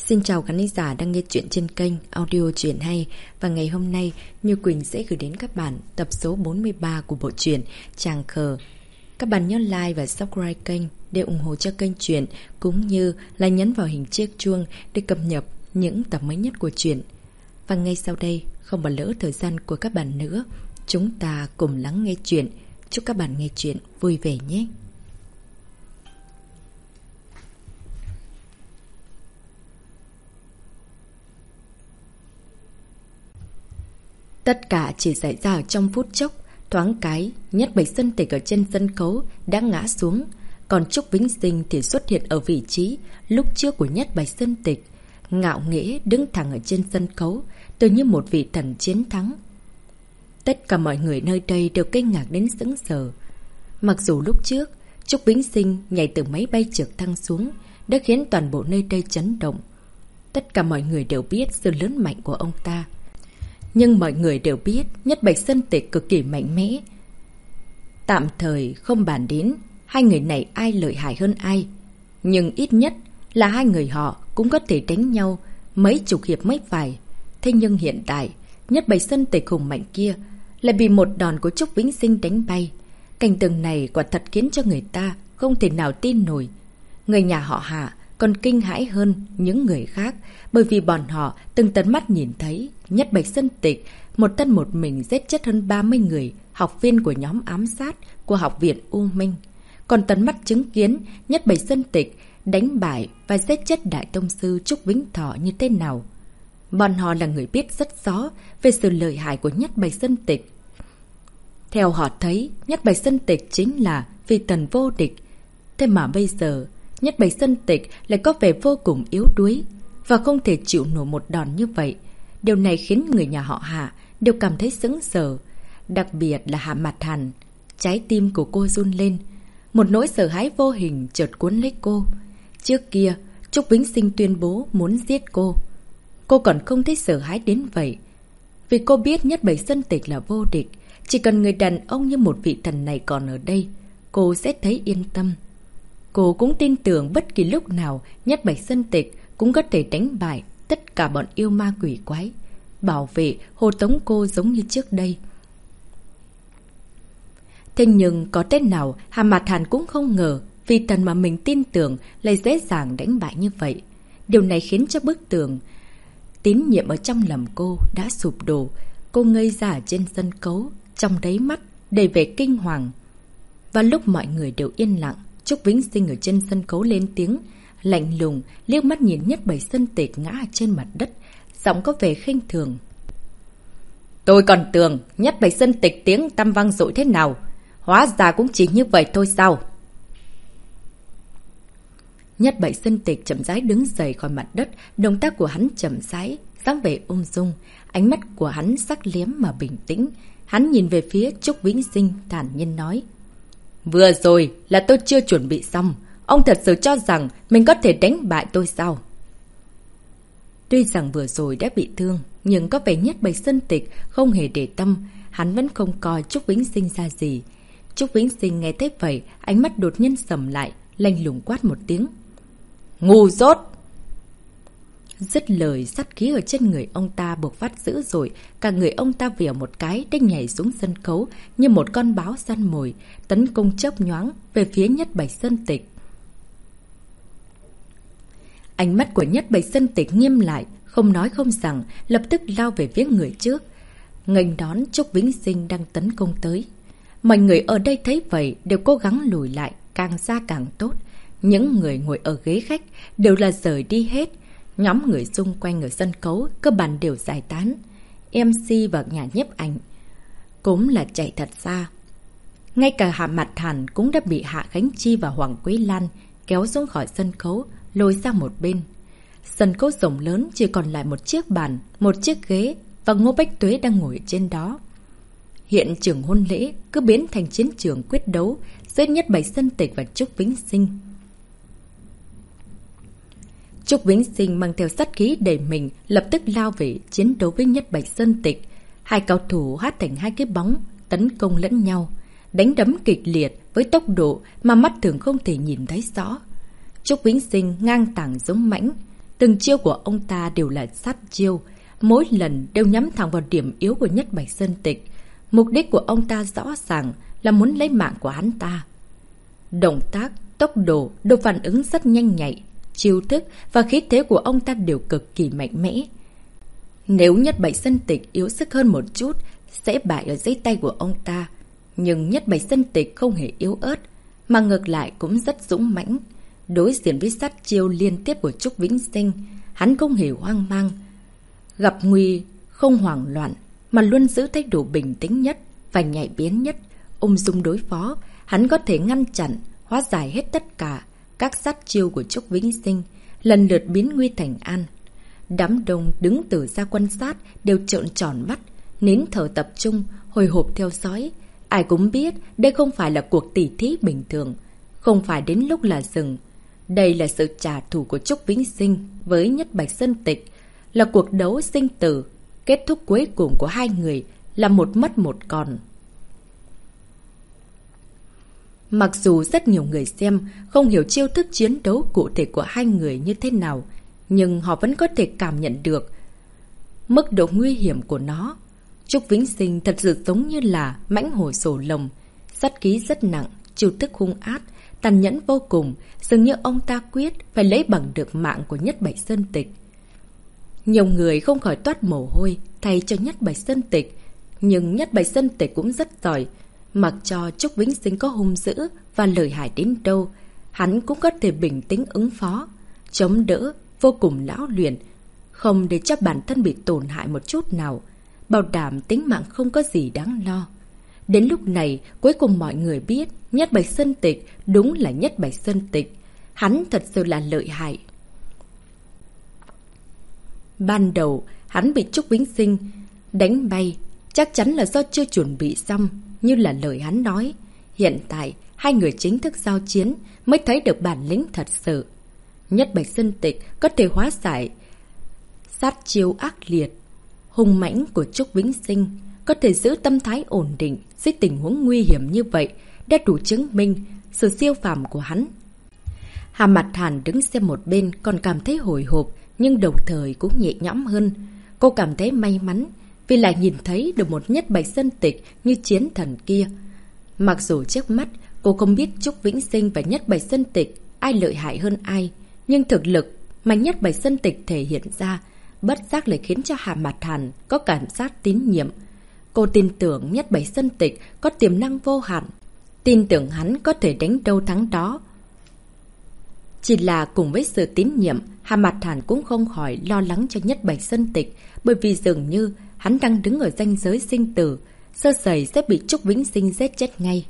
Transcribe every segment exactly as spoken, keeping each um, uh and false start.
Xin chào khán giả đang nghe chuyện trên kênh Audio Truyện Hay. Và ngày hôm nay Như Quỳnh sẽ gửi đến các bạn tập số bốn mươi ba của bộ truyện Chàng Khờ. Các bạn nhớ like và subscribe kênh để ủng hộ cho kênh truyện, cũng như là nhấn vào hình chiếc chuông để cập nhật những tập mới nhất của truyện. Và ngay sau đây, không bỏ lỡ thời gian của các bạn nữa, chúng ta cùng lắng nghe truyện. Chúc các bạn nghe truyện vui vẻ nhé. Tất cả chỉ xảy ra ở trong phút chốc. Thoáng cái, Nhất Bạch Sơn Tịch ở trên sân khấu đã ngã xuống. Còn Trúc Vĩnh Sinh thì xuất hiện ở vị trí lúc trước của Nhất Bạch Sơn Tịch, ngạo nghễ đứng thẳng ở trên sân khấu, tự như một vị thần chiến thắng. Tất cả mọi người nơi đây đều kinh ngạc đến sững sờ. Mặc dù lúc trước Trúc Vĩnh Sinh nhảy từ máy bay trực thăng xuống đã khiến toàn bộ nơi đây chấn động. Tất cả mọi người đều biết sự lớn mạnh của ông ta. Nhưng mọi người đều biết Nhất Bạch Sơn Tịch cực kỳ mạnh mẽ. Tạm thời không bàn đến hai người này ai lợi hại hơn ai, nhưng ít nhất là hai người họ cũng có thể đánh nhau mấy chục hiệp mới phải. Thế nhưng hiện tại Nhất Bạch Sơn Tịch hùng mạnh kia lại bị một đòn của Trúc Vĩnh Sinh đánh bay. Cảnh tượng này quả thật khiến cho người ta không thể nào tin nổi. Người nhà họ Hạ còn kinh hãi hơn những người khác, bởi vì bọn họ từng tận mắt nhìn thấy Nhất Bạch Sơn Tịch một thân một mình giết chết hơn ba mươi người học viên của nhóm ám sát của học viện U Minh. Còn tận mắt chứng kiến Nhất Bạch Sơn Tịch đánh bại và giết chết Đại Tông Sư Trúc Vĩnh Thọ như thế nào. Bọn họ là người biết rất rõ về sự lợi hại của Nhất Bạch Sơn Tịch. Theo họ thấy, Nhất Bạch Sơn Tịch chính là vị thần vô địch. Thế mà bây giờ Nhất Bạch Sơn Tịch lại có vẻ vô cùng yếu đuối và không thể chịu nổi một đòn như vậy. Điều này khiến người nhà họ Hạ đều cảm thấy sững sờ. Đặc biệt là Hạ Mạt Hàn. Trái tim của cô run lên. Một nỗi sợ hãi vô hình chợt cuốn lấy cô. Trước kia Trúc Vĩnh Sinh tuyên bố muốn giết cô, cô còn không thấy sợ hãi đến vậy. Vì cô biết Nhất Bạch Sơn Tịch là vô địch. Chỉ cần người đàn ông như một vị thần này còn ở đây, cô sẽ thấy yên tâm. Cô cũng tin tưởng bất kỳ lúc nào Nhất Bạch Sơn Tịch cũng có thể đánh bại tất cả bọn yêu ma quỷ quái, bảo vệ, hộ tống cô giống như trước đây. Thế nhưng có thế nào Hà Mạt Hàn cũng không ngờ vị thần mà mình tin tưởng lại dễ dàng đánh bại như vậy. Điều này khiến cho bức tường tín nhiệm ở trong lòng cô đã sụp đổ. Cô ngây ra trên sân khấu, trong đáy mắt đầy vẻ kinh hoàng. Và lúc mọi người đều yên lặng, Trúc Vĩnh Sinh ở trên sân khấu lên tiếng, lạnh lùng liếc mắt nhìn Nhất Bạch Sơn Tịch ngã trên mặt đất, giọng có vẻ khinh thường. Tôi còn tưởng Nhất Bạch Sơn Tịch tiếng tăm vang dội thế nào, hóa ra cũng chỉ như vậy thôi sao? Nhất Bạch Sơn Tịch chậm rãi đứng dậy khỏi mặt đất, động tác của hắn chậm rãi, dáng vẻ ung dung, ánh mắt của hắn sắc liếm mà bình tĩnh. Hắn nhìn về phía Trúc Vĩnh Sinh thản nhiên nói: Vừa rồi là tôi chưa chuẩn bị xong. Ông thật sự cho rằng mình có thể đánh bại tôi sao? Tuy rằng vừa rồi đã bị thương, nhưng có vẻ Nhất Bạch Sơn Tịch không hề để tâm. Hắn vẫn không coi Trúc Vĩnh Sinh ra gì. Trúc Vĩnh Sinh nghe thấy vậy, ánh mắt đột nhiên sầm lại, lạnh lùng quát một tiếng: Ngu dốt! Dứt lời, sát khí ở trên người ông ta bộc phát dữ dội. Cả người ông ta vèo một cái đã nhảy xuống sân khấu như một con báo săn mồi, tấn công chớp nhoáng về phía Nhất Bạch Sơn Tịch. Ánh mắt của Nhất Bạch Sơn Tịch nghiêm lại, không nói không rằng, lập tức lao về phía người trước, nghênh đón Trúc Vĩnh Sinh đang tấn công tới. Mọi người ở đây thấy vậy đều cố gắng lùi lại, càng xa càng tốt. Những người ngồi ở ghế khách đều là rời đi hết. Nhóm người xung quanh ở sân khấu cơ bản đều giải tán. em xê và nhà nhiếp ảnh cũng là chạy thật xa. Ngay cả Hạ Mạt Hàn cũng đã bị Hạ Khánh Chi và Hoàng Quế Lan kéo xuống khỏi sân khấu, lôi sang một bên. Sân khấu rộng lớn chỉ còn lại một chiếc bàn, một chiếc ghế và Ngô Bách Tuế đang ngồi trên đó. Hiện trường hôn lễ cứ biến thành chiến trường quyết đấu giữa Nhất Bạch Sơn Tịch và Trúc Vĩnh Sinh. Trúc Vĩnh Sinh mang theo sát khí đầy mình, lập tức lao về chiến đấu với Nhất Bạch Sơn Tịch. Hai cao thủ hóa thành hai cái bóng, tấn công lẫn nhau, đánh đấm kịch liệt với tốc độ mà mắt thường không thể nhìn thấy rõ. Trúc Vĩnh Sinh ngang tàng giống mãnh, Từng chiêu của ông ta đều là sát chiêu, mỗi lần đều nhắm thẳng vào điểm yếu của Nhất Bạch Sơn Tịch. Mục đích của ông ta rõ ràng là muốn lấy mạng của hắn ta. Động tác, tốc độ, độ phản ứng rất nhanh nhạy, chiêu thức và khí thế của ông ta đều cực kỳ mạnh mẽ. Nếu Nhất Bạch Sơn Tịch yếu sức hơn một chút, sẽ bại ở dưới tay của ông ta. Nhưng Nhất Bạch Sơn Tịch không hề yếu ớt, mà ngược lại cũng rất dũng mãnh. Đối diện với sát chiêu liên tiếp của Trúc Vĩnh Sinh, hắn không hề hoang mang. Gặp nguy, không hoảng loạn, mà luôn giữ thái độ bình tĩnh nhất và nhạy bén nhất. Ung dung đối phó, hắn có thể ngăn chặn, hóa giải hết tất cả các sát chiêu của Trúc Vĩnh Sinh, lần lượt biến nguy thành an. Đám đông đứng từ xa quan sát đều trợn tròn mắt, nín thở tập trung, hồi hộp theo dõi. Ai cũng biết đây không phải là cuộc tỉ thí bình thường, không phải đến lúc là dừng. Đây là sự trả thù của Trúc Vĩnh Sinh với Nhất Bạch Sơn Tịch, là cuộc đấu sinh tử. Kết thúc cuối cùng của hai người là một mất một còn. Mặc dù rất nhiều người xem không hiểu chiêu thức chiến đấu cụ thể của hai người như thế nào, nhưng họ vẫn có thể cảm nhận được mức độ nguy hiểm của nó. Trúc Vĩnh Sinh thật sự giống như là mãnh hổ sổ lồng, sát khí rất nặng, chiêu thức hung ác, tàn nhẫn vô cùng, dường như ông ta quyết phải lấy bằng được mạng của Nhất Bạch Sơn Tịch. Nhiều người không khỏi toát mồ hôi thay cho Nhất Bạch Sơn Tịch, nhưng Nhất Bạch Sơn Tịch cũng rất giỏi. Mặc cho Trúc Vĩnh Sinh có hung dữ và lợi hại đến đâu, hắn cũng có thể bình tĩnh ứng phó, chống đỡ, vô cùng lão luyện, không để cho bản thân bị tổn hại một chút nào, bảo đảm tính mạng không có gì đáng lo. Đến lúc này, cuối cùng mọi người biết Nhất Bạch Sơn Tịch đúng là Nhất Bạch Sơn Tịch. Hắn thật sự là lợi hại. Ban đầu, hắn bị Trúc Vĩnh Sinh đánh bay, chắc chắn là do chưa chuẩn bị xong, như là lời hắn nói. Hiện tại, hai người chính thức giao chiến mới thấy được bản lĩnh thật sự. Nhất Bạch Sơn Tịch có thể hóa giải sát chiêu ác liệt, hung mãnh của Trúc Vĩnh Sinh, có thể giữ tâm thái ổn định dưới tình huống nguy hiểm như vậy, đã đủ chứng minh sự siêu phàm của hắn. Hà Mặt Hàn đứng xem một bên còn cảm thấy hồi hộp, nhưng đồng thời cũng nhẹ nhõm hơn. Cô cảm thấy may mắn vì lại nhìn thấy được một Nhất Bạch Sơn Tịch như chiến thần kia. Mặc dù trước mắt cô không biết Trúc Vĩnh Sinh và Nhất Bạch Sơn Tịch ai lợi hại hơn ai, nhưng thực lực mà Nhất Bạch Sơn Tịch thể hiện ra bất giác lại khiến cho Hà Mặt Hàn có cảm giác tín nhiệm. Cô tin tưởng Nhất Bạch Sơn Tịch có tiềm năng vô hạn, tin tưởng hắn có thể đánh đâu thắng đó. Chỉ là cùng với sự tín nhiệm, Hà Mặt Hàn cũng không khỏi lo lắng cho Nhất Bạch Sơn Tịch, bởi vì dường như hắn đang đứng ở ranh giới sinh tử, sơ sẩy sẽ bị Trúc Vĩnh Sinh giết chết ngay.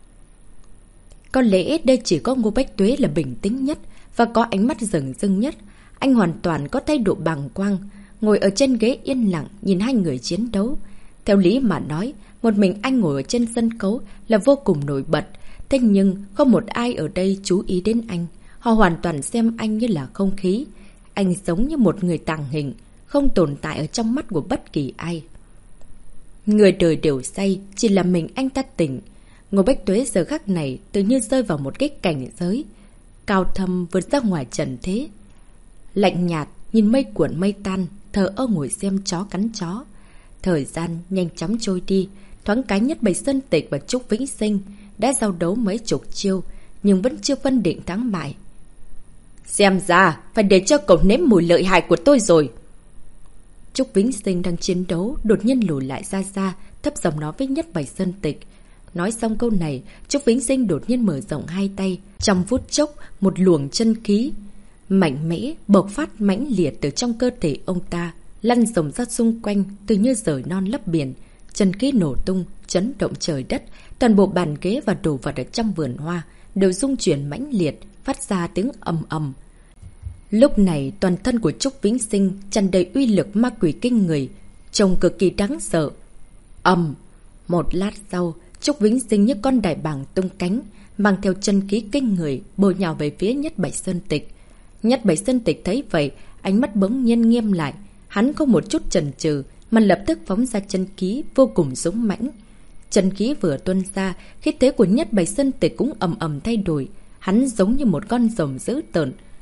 Có lẽ đây chỉ có Ngô Bách Tuế là bình tĩnh nhất và có ánh mắt rừng rưng nhất. Anh hoàn toàn có thái độ bàng quang, ngồi ở trên ghế yên lặng nhìn hai người chiến đấu. Theo lý mà nói, một mình anh ngồi ở trên sân khấu là vô cùng nổi bật, thế nhưng không một ai ở đây chú ý đến anh. Họ hoàn toàn xem anh như là không khí. Anh giống như một người tàng hình, không tồn tại ở trong mắt của bất kỳ ai. Người đời đều say, chỉ là mình anh ta tỉnh. Ngô Bách Tuế giờ khắc này tự như rơi vào một cái cảnh giới cao thâm vượt ra ngoài trần thế. Lạnh nhạt nhìn mây cuộn mây tan, thờ ơ ngồi xem chó cắn chó. Thời gian nhanh chóng trôi đi, thoáng cái Nhất Bạch Sơn Tịch và Trúc Vĩnh Sinh đã giao đấu mấy chục chiêu, nhưng vẫn chưa phân định thắng bại. Xem ra phải để cho cậu nếm mùi lợi hại của tôi rồi. Trúc Vĩnh Sinh đang chiến đấu, đột nhiên lùi lại ra xa, thấp giọng nói với Nhất Bạch Sơn Tịch. Nói xong câu này, Trúc Vĩnh Sinh đột nhiên mở rộng hai tay, trong phút chốc một luồng chân khí mạnh mẽ bộc phát mãnh liệt từ trong cơ thể ông ta, lăn rộng ra xung quanh, từ như rời non lấp biển. Chân khí nổ tung, chấn động trời đất, toàn bộ bàn ghế và đồ vật ở trong vườn hoa đều rung chuyển mãnh liệt, phát ra tiếng ầm ầm. Lúc này toàn thân của Trúc Vĩnh Sinh tràn đầy uy lực ma quỷ kinh người, trông cực kỳ đáng sợ. Ầm, một lát sau, Trúc Vĩnh Sinh như con đại bàng tung cánh, mang theo chân khí kinh người bổ nhào về phía Nhất Bạch Sơn Tịch. Nhất Bạch Sơn Tịch thấy vậy, ánh mắt bỗng nhiên nghiêm lại, hắn không một chút chần chừ mà lập tức phóng ra chân khí vô cùng dũng mãnh. Chân khí vừa tuôn ra, khí thế của Nhất Bạch Sơn Tịch cũng ầm ầm thay đổi, hắn giống như một con rồng dữ tợn,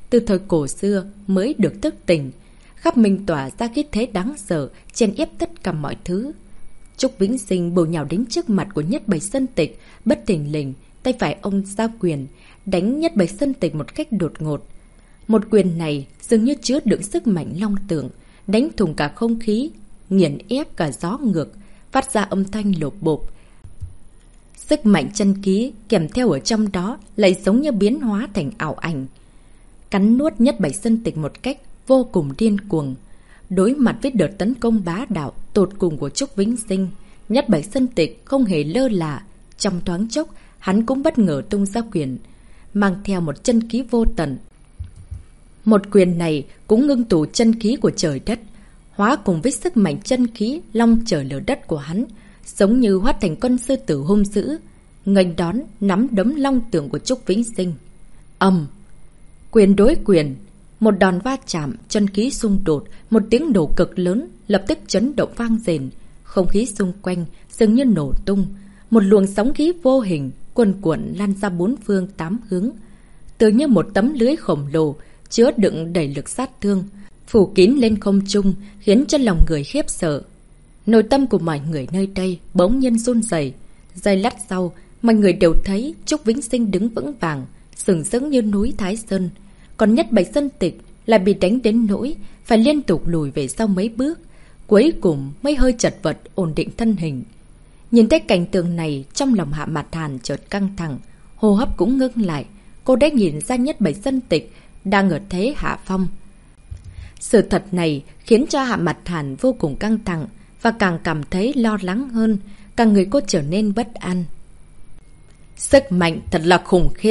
từ thời cổ xưa mới được thức tỉnh, khắp mình tỏa ra khí thế đáng sợ, chèn ép tất cả mọi thứ. Trúc Vĩnh Sinh bổ nhào đến trước mặt của Nhất Bạch Sơn Tịch, bất thình lình, tay phải ông ra quyền, đánh Nhất Bạch Sơn Tịch một cách đột ngột. Một quyền này dường như chứa đựng sức mạnh long tượng, đánh thủng cả không khí, nghiền ép cả gió ngược, phát ra âm thanh lộp bộp. Sức mạnh chân khí kèm theo ở trong đó lại giống như biến hóa thành ảo ảnh, cắn nuốt Nhất Bạch Sơn Tịch một cách vô cùng điên cuồng. Đối mặt với đợt tấn công bá đạo tột cùng của Trúc Vĩnh Sinh, Nhất Bạch Sơn Tịch không hề lơ là. Trong thoáng chốc, hắn cũng bất ngờ tung ra quyền, mang theo một chân khí vô tận. Một quyền này cũng ngưng tụ chân khí của trời đất, hóa cùng với sức mạnh chân khí long trời lở đất của hắn, giống như hóa thành con sư tử hung dữ, nghênh đón nắm đấm long tượng của Trúc Vĩnh Sinh. Ầm, quyền đối quyền, một đòn va chạm, chân khí xung đột, một tiếng nổ cực lớn lập tức chấn động vang rền, không khí xung quanh dường như nổ tung, một luồng sóng khí vô hình cuồn cuộn lan ra bốn phương tám hướng, tựa như một tấm lưới khổng lồ chứa đựng đầy lực sát thương, phủ kín lên không trung, khiến cho lòng người khiếp sợ. Nội tâm của mọi người nơi đây bỗng nhiên run rẩy. Giây lát sau, mọi người đều thấy Trúc Vĩnh Sinh đứng vững vàng, sừng sững như núi Thái Sơn, còn Nhất Bạch Sơn Tịch lại bị đánh đến nỗi phải liên tục lùi về sau mấy bước, cuối cùng mới hơi chật vật ổn định thân hình. Nhìn thấy cảnh tượng này, trong lòng Hạ Mạt Hàn chợt căng thẳng, hô hấp cũng ngưng lại. Cô đã nhìn ra Nhất Bạch Sơn Tịch đang ở thế hạ phong. Sự thật này khiến cho Hạ Mạt Hàn vô cùng căng thẳng và càng cảm thấy lo lắng hơn, càng người cô trở nên bất an. Sức mạnh thật là khủng khiếp.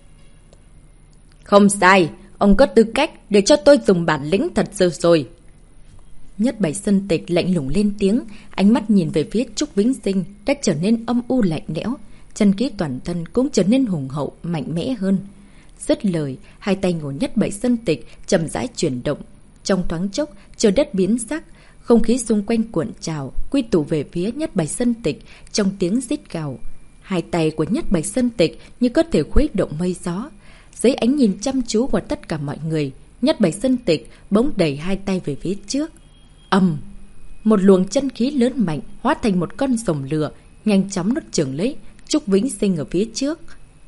Không sai, ông có tư cách để cho tôi dùng bản lĩnh thật sự rồi. Nhất Bạch Sơn Tịch lạnh lùng lên tiếng, ánh mắt nhìn về phía Trúc Vĩnh Sinh đã trở nên âm u lạnh lẽo, chân khí toàn thân cũng trở nên hùng hậu, mạnh mẽ hơn. Dứt lời, hai tay của Nhất Bạch Sơn Tịch chậm rãi chuyển động. Trong thoáng chốc, trời đất biến sắc, không khí xung quanh cuộn trào, quy tụ về phía Nhất Bạch Sơn Tịch trong tiếng rít gào. Hai tay của Nhất Bạch Sơn Tịch như có thể khuấy động mây gió. Dưới ánh nhìn chăm chú của tất cả mọi người, Nhất Bạch Sơn Tịch bỗng đẩy hai tay về phía trước. Ầm! Một luồng chân khí lớn mạnh hóa thành một con rồng lửa, nhanh chóng nuốt chửng lấy Trúc Vĩnh Sinh ở phía trước.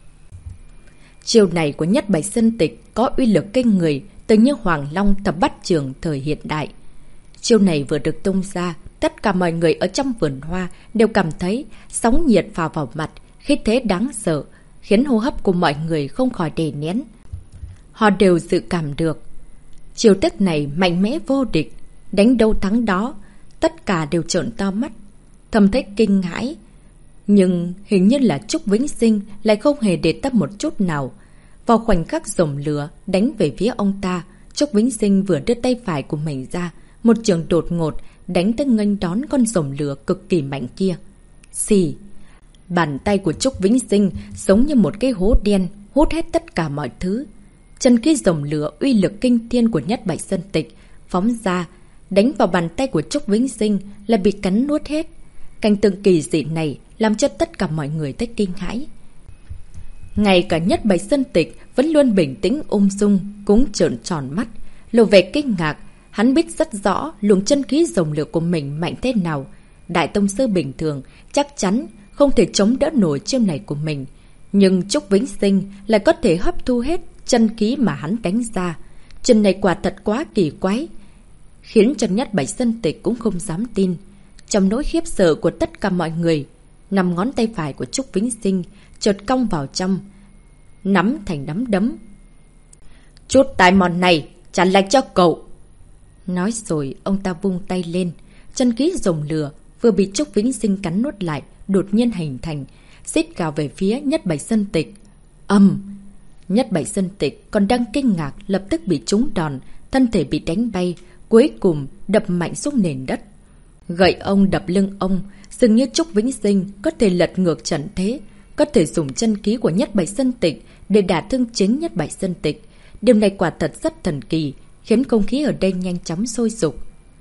Chiêu này của Nhất Bạch Sơn Tịch có uy lực kinh người, tự như Hoàng Long Thập Bát Trường thời hiện đại. Chiêu này vừa được tung ra, tất cả mọi người ở trong vườn hoa đều cảm thấy sóng nhiệt phả vào mặt, khí thế đáng sợ, khiến hô hấp của mọi người không khỏi đè nén. Họ đều dự cảm được chiêu thức này mạnh mẽ vô địch, đánh đâu thắng đó. Tất cả đều trợn to mắt, thầm thấy kinh hãi. Nhưng hình như là Trúc Vĩnh Sinh lại không hề để tâm một chút nào. Vào khoảnh khắc rồng lửa đánh về phía ông ta, Trúc Vĩnh Sinh vừa đưa tay phải của mình ra, một trường đột ngột đánh tới nghênh đón con rồng lửa cực kỳ mạnh kia. Xì! Bàn tay của Trúc Vĩnh Sinh giống như một cái hố đen, hút hết tất cả mọi thứ. Chân khí rồng lửa uy lực kinh thiên của Nhất Bạch Sơn Tịch phóng ra, đánh vào bàn tay của Trúc Vĩnh Sinh là bị cắn nuốt hết. Cảnh tượng kỳ dị này làm cho tất cả mọi người thấy kinh hãi. Ngay cả Nhất Bạch Sơn Tịch vẫn luôn bình tĩnh ung dung cũng trợn tròn mắt, lộ vẻ kinh ngạc. Hắn biết rất rõ luồng chân khí rồng lửa của mình mạnh thế nào. Đại tông sư bình thường chắc chắn không thể chống đỡ nổi chiêu này của mình, nhưng Trúc Vĩnh Sinh lại có thể hấp thu hết chân khí mà hắn đánh ra. Chuyện này quả thật quá kỳ quái, khiến cho Nhất Bạch Sơn Tịch cũng không dám tin. Trong nỗi khiếp sợ của tất cả mọi người, năm ngón tay phải của Trúc Vĩnh Sinh chợt cong vào trong, nắm thành nắm đấm. Chút tài mọn này trả lại cho cậu. Nói rồi ông ta vung tay lên, chân khí rồng lửa vừa bị Trúc Vĩnh Sinh cắn nuốt lại đột nhiên hình thành, xít gào về phía Nhất Bạch Sơn Tịch. Ầm! Nhất Bạch Sơn Tịch còn đang kinh ngạc, lập tức bị trúng đòn, thân thể bị đánh bay, cuối cùng đập mạnh xuống nền đất. Gậy ông đập lưng ông, dường như Trúc Vĩnh Sinh có thể lật ngược trận thế, có thể dùng chân khí của Nhất Bạch Sơn Tịch để đả thương chính Nhất Bạch Sơn Tịch. Điều này quả thật rất thần kỳ, khiến không khí ở đây nhanh chóng sôi sục.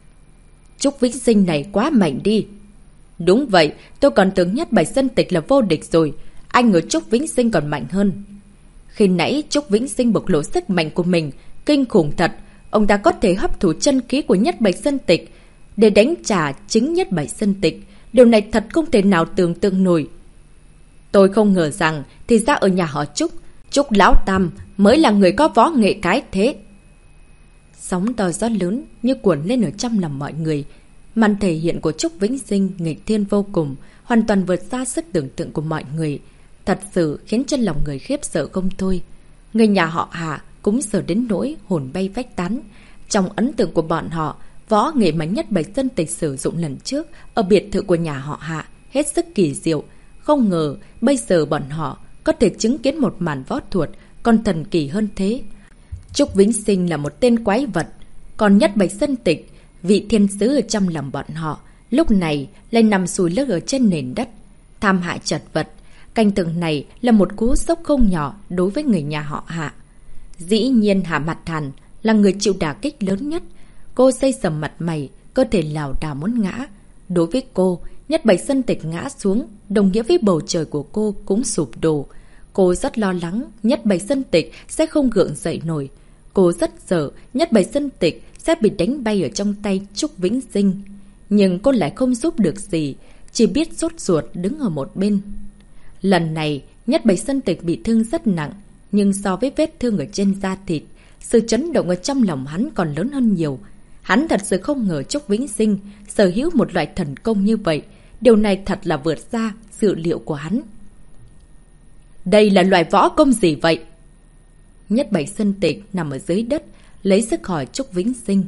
Trúc Vĩnh Sinh này quá mạnh đi. Đúng vậy, tôi còn tưởng Nhất Bạch Sơn Tịch là vô địch rồi, anh ở Trúc Vĩnh Sinh còn mạnh hơn. Khi nãy Trúc Vĩnh Sinh bộc lộ sức mạnh của mình, kinh khủng thật. Ông ta có thể hấp thụ chân khí của Nhất Bạch Sơn Tịch để đánh trả chính Nhất Bạch Sơn Tịch. Điều này thật không thể nào tưởng tượng nổi. Tôi không ngờ rằng thì ra ở nhà họ Trúc, Trúc Lão Tam mới là người có võ nghệ cái thế. Sóng to gió lớn như cuộn lên ở trong lòng mọi người. Màn thể hiện của Trúc Vĩnh Sinh nghịch thiên vô cùng, hoàn toàn vượt xa sức tưởng tượng của mọi người. Thật sự khiến cho lòng người khiếp sợ không thôi. Người nhà họ Hạ cũng sợ đến nỗi hồn bay phách tán. Trong ấn tượng của bọn họ, võ nghệ mà Nhất Bạch Sơn Tịch sử dụng lần trước ở biệt thự của nhà họ Hạ hết sức kỳ diệu. Không ngờ bây giờ bọn họ có thể chứng kiến một màn võ thuật còn thần kỳ hơn thế. Trúc Vĩnh Sinh là một tên quái vật, còn Nhất Bạch Sơn Tịch, vị thiên sứ ở trong lòng bọn họ, lúc này lại nằm sùi lơ ở trên nền đất, tham hại chật vật. Cảnh tượng này là một cú sốc không nhỏ đối với người nhà họ Hạ. Dĩ nhiên Hạ Mặt Hàn là người chịu đả kích lớn nhất. Cô xây sầm mặt mày, cơ thể lảo đảo muốn ngã. Đối với cô, Nhất Bạch Sơn Tịch ngã xuống, đồng nghĩa với bầu trời của cô cũng sụp đổ. Cô rất lo lắng Nhất Bạch Sơn Tịch sẽ không gượng dậy nổi. Cô rất sợ Nhất Bạch Sơn Tịch sẽ bị đánh bay ở trong tay Trúc Vĩnh Sinh. Nhưng cô lại không giúp được gì, chỉ biết sốt ruột đứng ở một bên. Lần này, Nhất Bạch Sơn Tịch bị thương rất nặng, nhưng so với vết thương ở trên da thịt, sự chấn động ở trong lòng hắn còn lớn hơn nhiều. Hắn thật sự không ngờ Trúc Vĩnh Sinh sở hữu một loại thần công như vậy. Điều này thật là vượt xa dự liệu của hắn. Đây là loại võ công gì vậy? Nhất Bạch Sơn Tịch nằm ở dưới đất, lấy sức hỏi Trúc Vĩnh Sinh.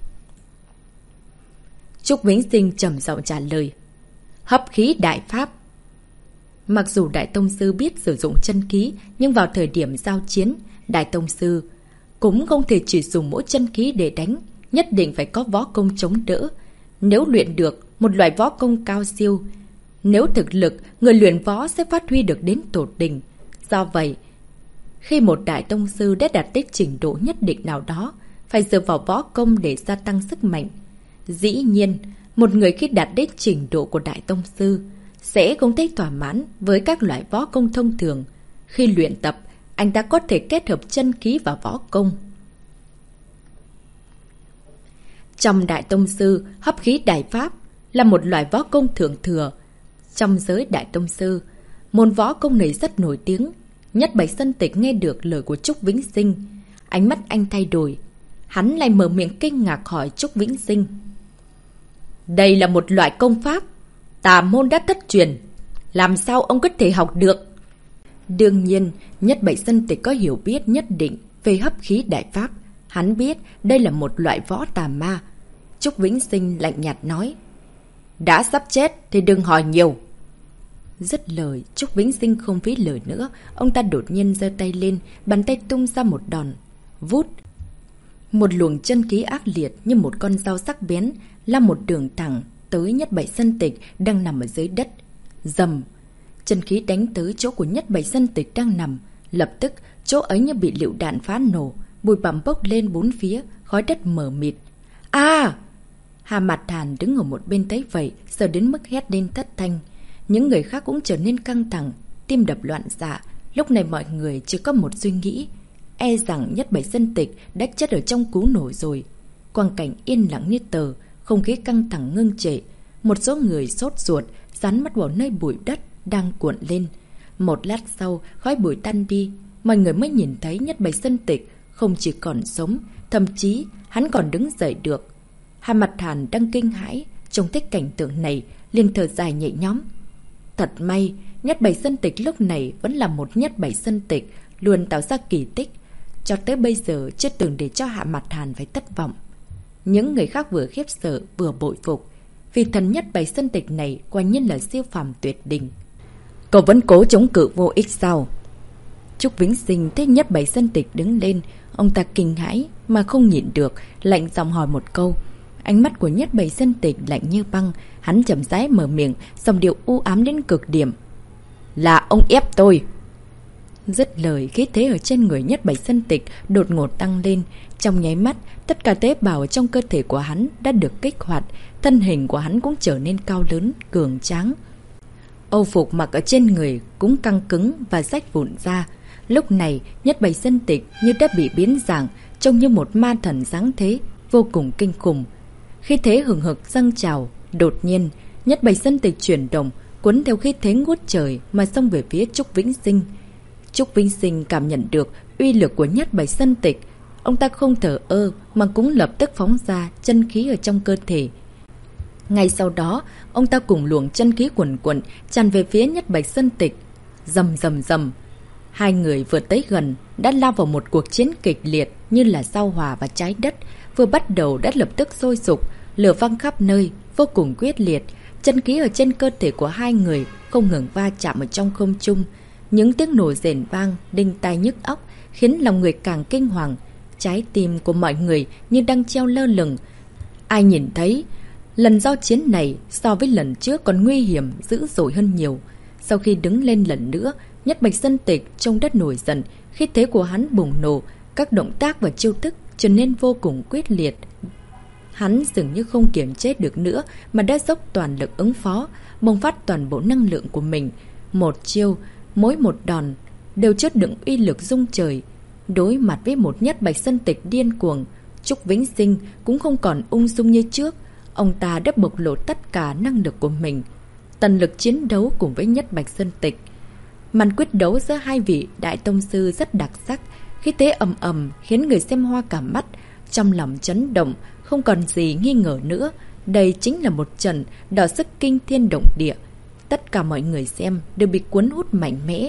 Trúc Vĩnh Sinh trầm giọng trả lời. Hấp khí đại pháp. Mặc dù Đại Tông Sư biết sử dụng chân khí, nhưng vào thời điểm giao chiến, Đại Tông Sư cũng không thể chỉ dùng mỗi chân khí để đánh, nhất định phải có võ công chống đỡ. Nếu luyện được một loại võ công cao siêu, nếu thực lực, người luyện võ sẽ phát huy được đến tột đỉnh. Do vậy, khi một Đại Tông Sư đã đạt tới trình độ nhất định nào đó, phải dựa vào võ công để gia tăng sức mạnh. Dĩ nhiên, một người khi đạt đến trình độ của Đại Tông Sư sẽ không thấy thỏa mãn với các loại võ công thông thường. Khi luyện tập, anh ta có thể kết hợp chân khí và võ công. Trong Đại Tông Sư, hấp khí đại pháp là một loại võ công thượng thừa. Trong giới Đại Tông Sư, môn võ công này rất nổi tiếng. Nhất Bạch Sơn Tịch nghe được lời của Trúc Vĩnh Sinh, ánh mắt anh thay đổi. Hắn lại mở miệng kinh ngạc hỏi Trúc Vĩnh Sinh. Đây là một loại công pháp tà môn đã thất truyền, làm sao ông có thể học được? Đương nhiên, Nhất Bạch Sơn Tịch có hiểu biết nhất định về hấp khí đại pháp. Hắn biết đây là một loại võ tà ma. Trúc Vĩnh Sinh lạnh nhạt nói. Đã sắp chết thì đừng hỏi nhiều. Dứt lời, Trúc Vĩnh Sinh không phí lời nữa. Ông ta đột nhiên giơ tay lên, bàn tay tung ra một đòn. Vút. Một luồng chân khí ác liệt như một con dao sắc bén, là một đường thẳng tới Nhất Bạch Sơn Tịch đang nằm ở dưới đất. Rầm. Chân khí đánh tới chỗ của Nhất Bạch Sơn Tịch đang nằm. Lập tức, chỗ ấy như bị lựu đạn phá nổ. Bụi bặm bốc lên bốn phía, khói đất mờ mịt. À! Hà Mặt Hàn đứng ở một bên thấy vậy, sợ đến mức hét lên thất thanh. Những người khác cũng trở nên căng thẳng, tim đập loạn xạ. Lúc này mọi người chỉ có một suy nghĩ, e rằng Nhất Bạch Sơn Tịch đã chết ở trong cú nổ rồi. Quang cảnh yên lặng như tờ, không khí căng thẳng ngưng trệ. Một số người sốt ruột, dán mắt vào nơi bụi đất đang cuộn lên. Một lát sau, khói bụi tan đi, mọi người mới nhìn thấy Nhất Bạch Sơn Tịch không chỉ còn sống, thậm chí hắn còn đứng dậy được. Hà Mặt Hàn đang kinh hãi trông thấy cảnh tượng này, liền thở dài nhẹ nhõm. Thật may, Nhất Bạch Sơn Tịch lúc này vẫn là một Nhất Bạch Sơn Tịch, luôn tạo ra kỳ tích. Cho tới bây giờ chưa từng để cho Hạ Mặt Hàn phải thất vọng. Những người khác vừa khiếp sợ vừa bội phục, vì thần Nhất Bạch Sơn Tịch này quả nhiên là siêu phàm tuyệt đỉnh. Cậu vẫn cố chống cự vô ích sao? Trúc Vĩnh Sinh thấy Nhất Bạch Sơn Tịch đứng lên, ông ta kinh hãi mà không nhịn được, lạnh giọng hỏi một câu. Ánh mắt của Nhất Bạch Sơn Tịch lạnh như băng, hắn chậm rãi mở miệng, giọng điệu u ám đến cực điểm. Là ông ép tôi. Dứt lời, khí thế ở trên người Nhất Bạch Sơn Tịch đột ngột tăng lên. Trong nháy mắt, tất cả tế bào trong cơ thể của hắn đã được kích hoạt, thân hình của hắn cũng trở nên cao lớn, cường tráng. Âu phục mặc ở trên người cũng căng cứng và rách vụn ra. Lúc này, Nhất Bạch Sơn Tịch như đã bị biến dạng, trông như một ma thần dáng thế, vô cùng kinh khủng. Khí thế hừng hực dâng trào, đột nhiên, Nhất Bạch Sơn Tịch chuyển động, cuốn theo khí thế ngút trời mà xông về phía Trúc Vĩnh Sinh. Trúc Vĩnh Sinh cảm nhận được uy lực của Nhất Bạch Sơn Tịch. Ông ta không thở ơ mà cũng lập tức phóng ra chân khí ở trong cơ thể. Ngay sau đó, ông ta cùng luồng chân khí quần quần tràn về phía Nhất Bạch Sơn Tịch. Rầm rầm rầm. Hai người vừa tới gần đã lao vào một cuộc chiến kịch liệt như là sao hỏa và trái đất. Vừa bắt đầu đã lập tức sôi sục, lửa văng khắp nơi, vô cùng quyết liệt. Chân khí ở trên cơ thể của hai người không ngừng va chạm ở trong không trung. Những tiếng nổ rền vang, đinh tai nhức óc, khiến lòng người càng kinh hoàng. Trái tim của mọi người như đang treo lơ lửng. Ai nhìn thấy, lần giao chiến này so với lần trước còn nguy hiểm, dữ dội hơn nhiều. Sau khi đứng lên lần nữa, Nhất Bạch Sơn Tịch trông đất nổi dần, khí thế của hắn bùng nổ, các động tác và chiêu thức trở nên vô cùng quyết liệt. Hắn dường như không kiềm chế được nữa mà đã dốc toàn lực ứng phó, bùng phát toàn bộ năng lượng của mình. Một chiêu, mỗi một đòn đều chứa đựng uy lực rung trời. Đối mặt với một Nhất Bạch Sơn Tịch điên cuồng, Trúc Vĩnh Sinh cũng không còn ung dung như trước. Ông ta đã bộc lộ tất cả năng lực của mình, tận lực chiến đấu cùng với Nhất Bạch Sơn Tịch. Màn quyết đấu giữa hai vị đại tông sư rất đặc sắc, khí thế ầm ầm khiến người xem hoa cả mắt, trong lòng chấn động, không còn gì nghi ngờ nữa. Đây chính là một trận đọ sức kinh thiên động địa. Tất cả mọi người xem đều bị cuốn hút mạnh mẽ.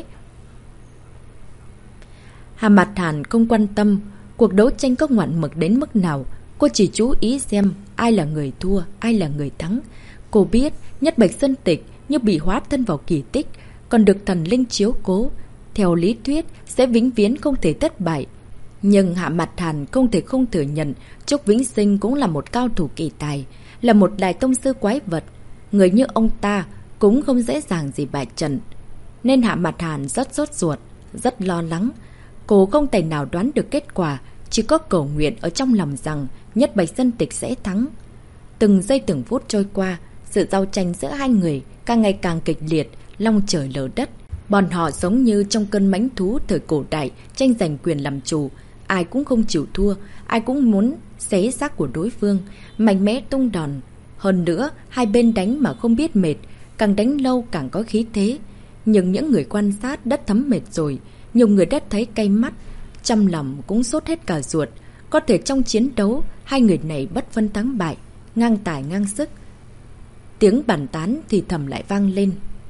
Hà Mạt Hàn không quan tâm cuộc đấu tranh có ngoạn mực đến mức nào. Cô chỉ chú ý xem ai là người thua, ai là người thắng. Cô biết Nhất Bạch Sơn Tịch như bị hóa thân vào kỳ tích, còn được thần linh chiếu cố, theo lý thuyết sẽ vĩnh viễn không thể thất bại. Nhưng Hạ Mạt Hàn không thể không thừa nhận Trúc Vĩnh Sinh cũng là một cao thủ kỳ tài, là một đại tông sư quái vật. Người như ông ta cũng không dễ dàng gì bại trận. Nên Hạ Mạt Hàn rất sốt ruột, rất lo lắng. Cô không thể nào đoán được kết quả, chỉ có cầu nguyện ở trong lòng rằng Nhất Bạch Sơn Tịch sẽ thắng. Từng giây từng phút trôi qua, sự giao tranh giữa hai người càng ngày càng kịch liệt, long trời lở đất. Bọn họ giống như trong cơn mãnh thú thời cổ đại, tranh giành quyền làm chủ. Ai cũng không chịu thua, ai cũng muốn xé xác của đối phương, mạnh mẽ tung đòn. Hơn nữa, hai bên đánh mà không biết mệt, càng đánh lâu càng có khí thế. Nhưng những người quan sát đã thấm mệt rồi, nhiều người đã thấy cay mắt, trong lòng cũng sốt hết cả ruột. Có thể trong chiến đấu, hai người này bất phân thắng bại, ngang tài ngang sức. Tiếng bàn tán thì thầm lại vang lên.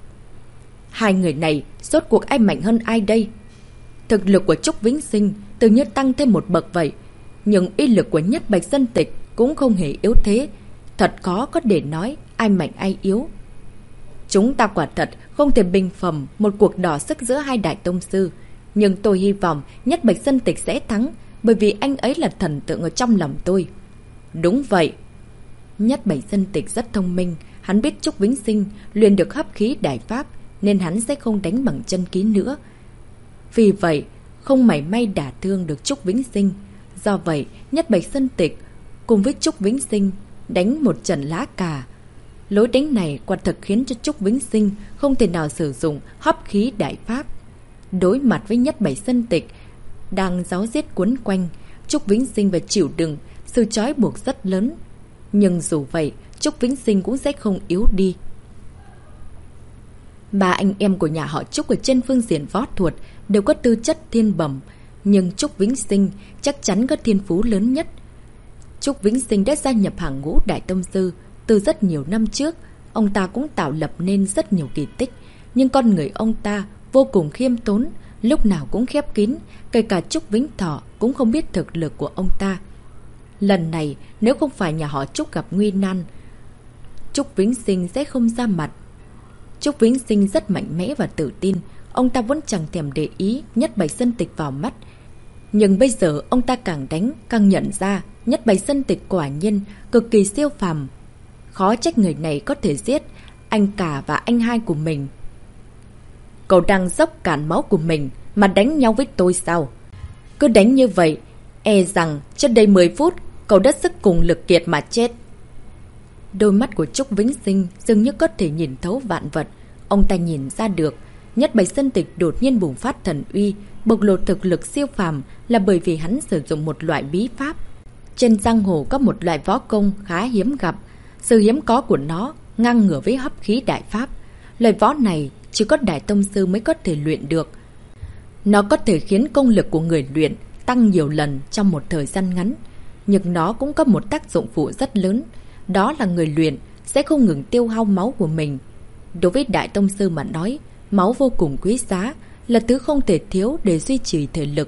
Hai người này, rốt cuộc ai mạnh hơn ai đây? Thực lực của Trúc Vĩnh Sinh tự nhiên tăng thêm một bậc vậy, nhưng uy lực của Nhất Bạch Sơn Tịch cũng không hề yếu thế. Thật khó có để nói ai mạnh ai yếu. Chúng ta quả thật không thể bình phẩm một cuộc đọ sức giữa hai đại tông sư. Nhưng tôi hy vọng Nhất Bạch Sơn Tịch sẽ thắng, bởi vì anh ấy là thần tượng ở trong lòng tôi. Đúng vậy. Nhất Bạch Sơn Tịch rất thông minh. Hắn biết Trúc Vĩnh Sinh luyện được hấp khí đại pháp, nên hắn sẽ không đánh bằng chân khí nữa. Vì vậy, không mảy may đả thương được Trúc Vĩnh Sinh. Do vậy, Nhất Bạch Sơn Tịch cùng với Trúc Vĩnh Sinh đánh một trận lá cà. Lối đánh này quả thực khiến cho Trúc Vĩnh Sinh không thể nào sử dụng hấp khí đại pháp. Đối mặt với Nhất Bạch Sơn Tịch đang giáo giết cuốn quanh, Trúc Vĩnh Sinh phải chịu đựng sự trói buộc rất lớn. Nhưng dù vậy, Trúc Vĩnh Sinh cũng sẽ không yếu đi. Ba anh em của nhà họ Trúc ở trên phương diện võ thuật đều có tư chất thiên bẩm, nhưng Trúc Vĩnh Sinh chắc chắn có thiên phú lớn nhất. Trúc Vĩnh Sinh đã gia nhập hàng ngũ đại tông sư từ rất nhiều năm trước. Ông ta cũng tạo lập nên rất nhiều kỳ tích, nhưng con người ông ta vô cùng khiêm tốn, lúc nào cũng khép kín, kể cả Trúc Vĩnh Thọ cũng không biết thực lực của ông ta. Lần này, nếu không phải nhà họ Trúc gặp nguy nan, Trúc Vĩnh Sinh sẽ không ra mặt. Trúc Vĩnh Sinh rất mạnh mẽ và tự tin, ông ta vẫn chẳng thèm để ý Nhất Bạch Sơn Tịch vào mắt. Nhưng bây giờ ông ta càng đánh càng nhận ra Nhất Bạch Sơn Tịch quả nhiên cực kỳ siêu phàm. Khó trách người này có thể giết anh cả và anh hai của mình. Cậu đang dốc cạn máu của mình mà đánh nhau với tôi sao? Cứ đánh như vậy, e rằng trước đây mười phút cậu đã sức cùng lực kiệt mà chết. Đôi mắt của Trúc Vĩnh Sinh dường như có thể nhìn thấu vạn vật. Ông ta nhìn ra được Nhất Bạch Sơn Tịch đột nhiên bùng phát thần uy, bộc lộ thực lực siêu phàm là bởi vì hắn sử dụng một loại bí pháp. Trên giang hồ có một loại võ công khá hiếm gặp, sự hiếm có của nó ngang ngửa với hấp khí đại pháp. Loại võ này chỉ có đại tông sư mới có thể luyện được. Nó có thể khiến công lực của người luyện tăng nhiều lần trong một thời gian ngắn, nhưng nó cũng có một tác dụng phụ rất lớn, đó là người luyện sẽ không ngừng tiêu hao máu của mình. Đối với đại tông sư mà nói, máu vô cùng quý giá, là thứ không thể thiếu để duy trì thể lực.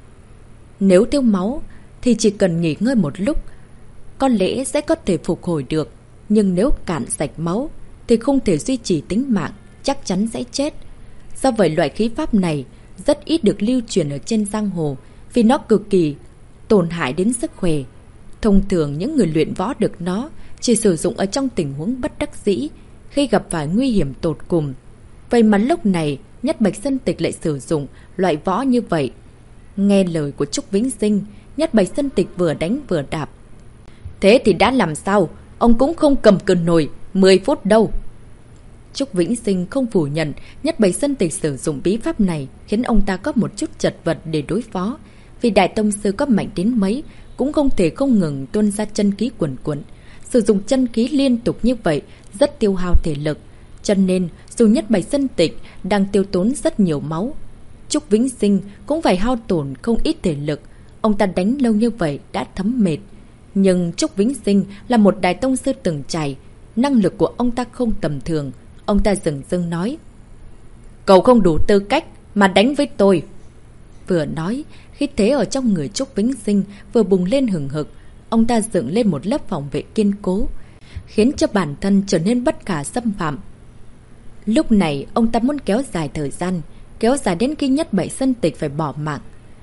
Nếu thiếu máu thì chỉ cần nghỉ ngơi một lúc, có lẽ sẽ có thể phục hồi được. Nhưng nếu cạn sạch máu thì không thể duy trì tính mạng, chắc chắn sẽ chết. Do vậy loại khí pháp này rất ít được lưu truyền ở trên giang hồ, vì nó cực kỳ tổn hại đến sức khỏe. Thông thường những người luyện võ được nó chỉ sử dụng ở trong tình huống bất đắc dĩ, khi gặp phải nguy hiểm tột cùng. Vậy mà lúc này Nhất Bạch Sơn Tịch lại sử dụng loại võ như vậy. Nghe lời của Trúc Vĩnh Sinh, Nhất Bạch Sơn Tịch vừa đánh vừa đạp. Thế thì đã làm sao? Ông cũng không cầm cự nổi mười phút đâu. Trúc Vĩnh Sinh không phủ nhận Nhất Bạch Sơn Tịch sử dụng bí pháp này khiến ông ta có một chút chật vật để đối phó. Vì đại tông sư có mạnh đến mấy cũng không thể không ngừng tuôn ra chân khí quần quần. Sử dụng chân khí liên tục như vậy rất tiêu hao thể lực. Cho nên dù Nhất Bạch Sơn Tịch đang tiêu tốn rất nhiều máu, Trúc Vĩnh Sinh cũng phải hao tổn không ít thể lực. Ông ta đánh lâu như vậy đã thấm mệt. Nhưng Trúc Vĩnh Sinh là một đại tông sư từng trải, năng lực của ông ta không tầm thường. Ông ta dừng dưng nói: Cậu không đủ tư cách mà đánh với tôi. Vừa nói, khí thế ở trong người Trúc Vĩnh Sinh vừa bùng lên hừng hực. Ông ta dựng lên một lớp phòng vệ kiên cố, khiến cho bản thân trở nên bất khả xâm phạm. Lúc này ông ta muốn kéo dài thời gian, kéo dài đến khi Nhất Bạch Sơn Tịch phải bỏ mạng.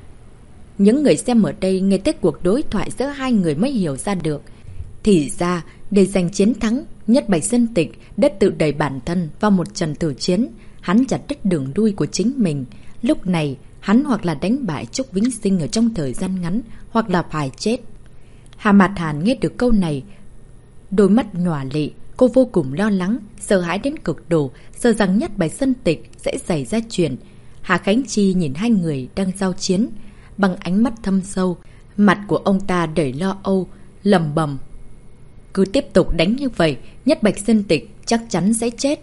Những người xem ở đây nghe tới cuộc đối thoại giữa hai người mới hiểu ra được. Thì ra, để giành chiến thắng, Nhất Bạch Sơn Tịch đã tự đẩy bản thân vào một trận tử chiến. Hắn chặt đứt đường đuôi của chính mình. Lúc này, hắn hoặc là đánh bại Trúc Vĩnh Sinh ở trong thời gian ngắn, hoặc là phải chết. Hà Mạt Hàn nghe được câu này, đôi mắt nhòa lệ. Cô vô cùng lo lắng, sợ hãi đến cực độ, sợ rằng Nhất Bạch Sơn Tịch sẽ xảy ra chuyện. Hà Khánh Chi nhìn hai người đang giao chiến bằng ánh mắt thâm sâu. Mặt của ông ta đầy lo âu, lầm bầm: cứ tiếp tục đánh như vậy, Nhất Bạch Sơn Tịch chắc chắn sẽ chết.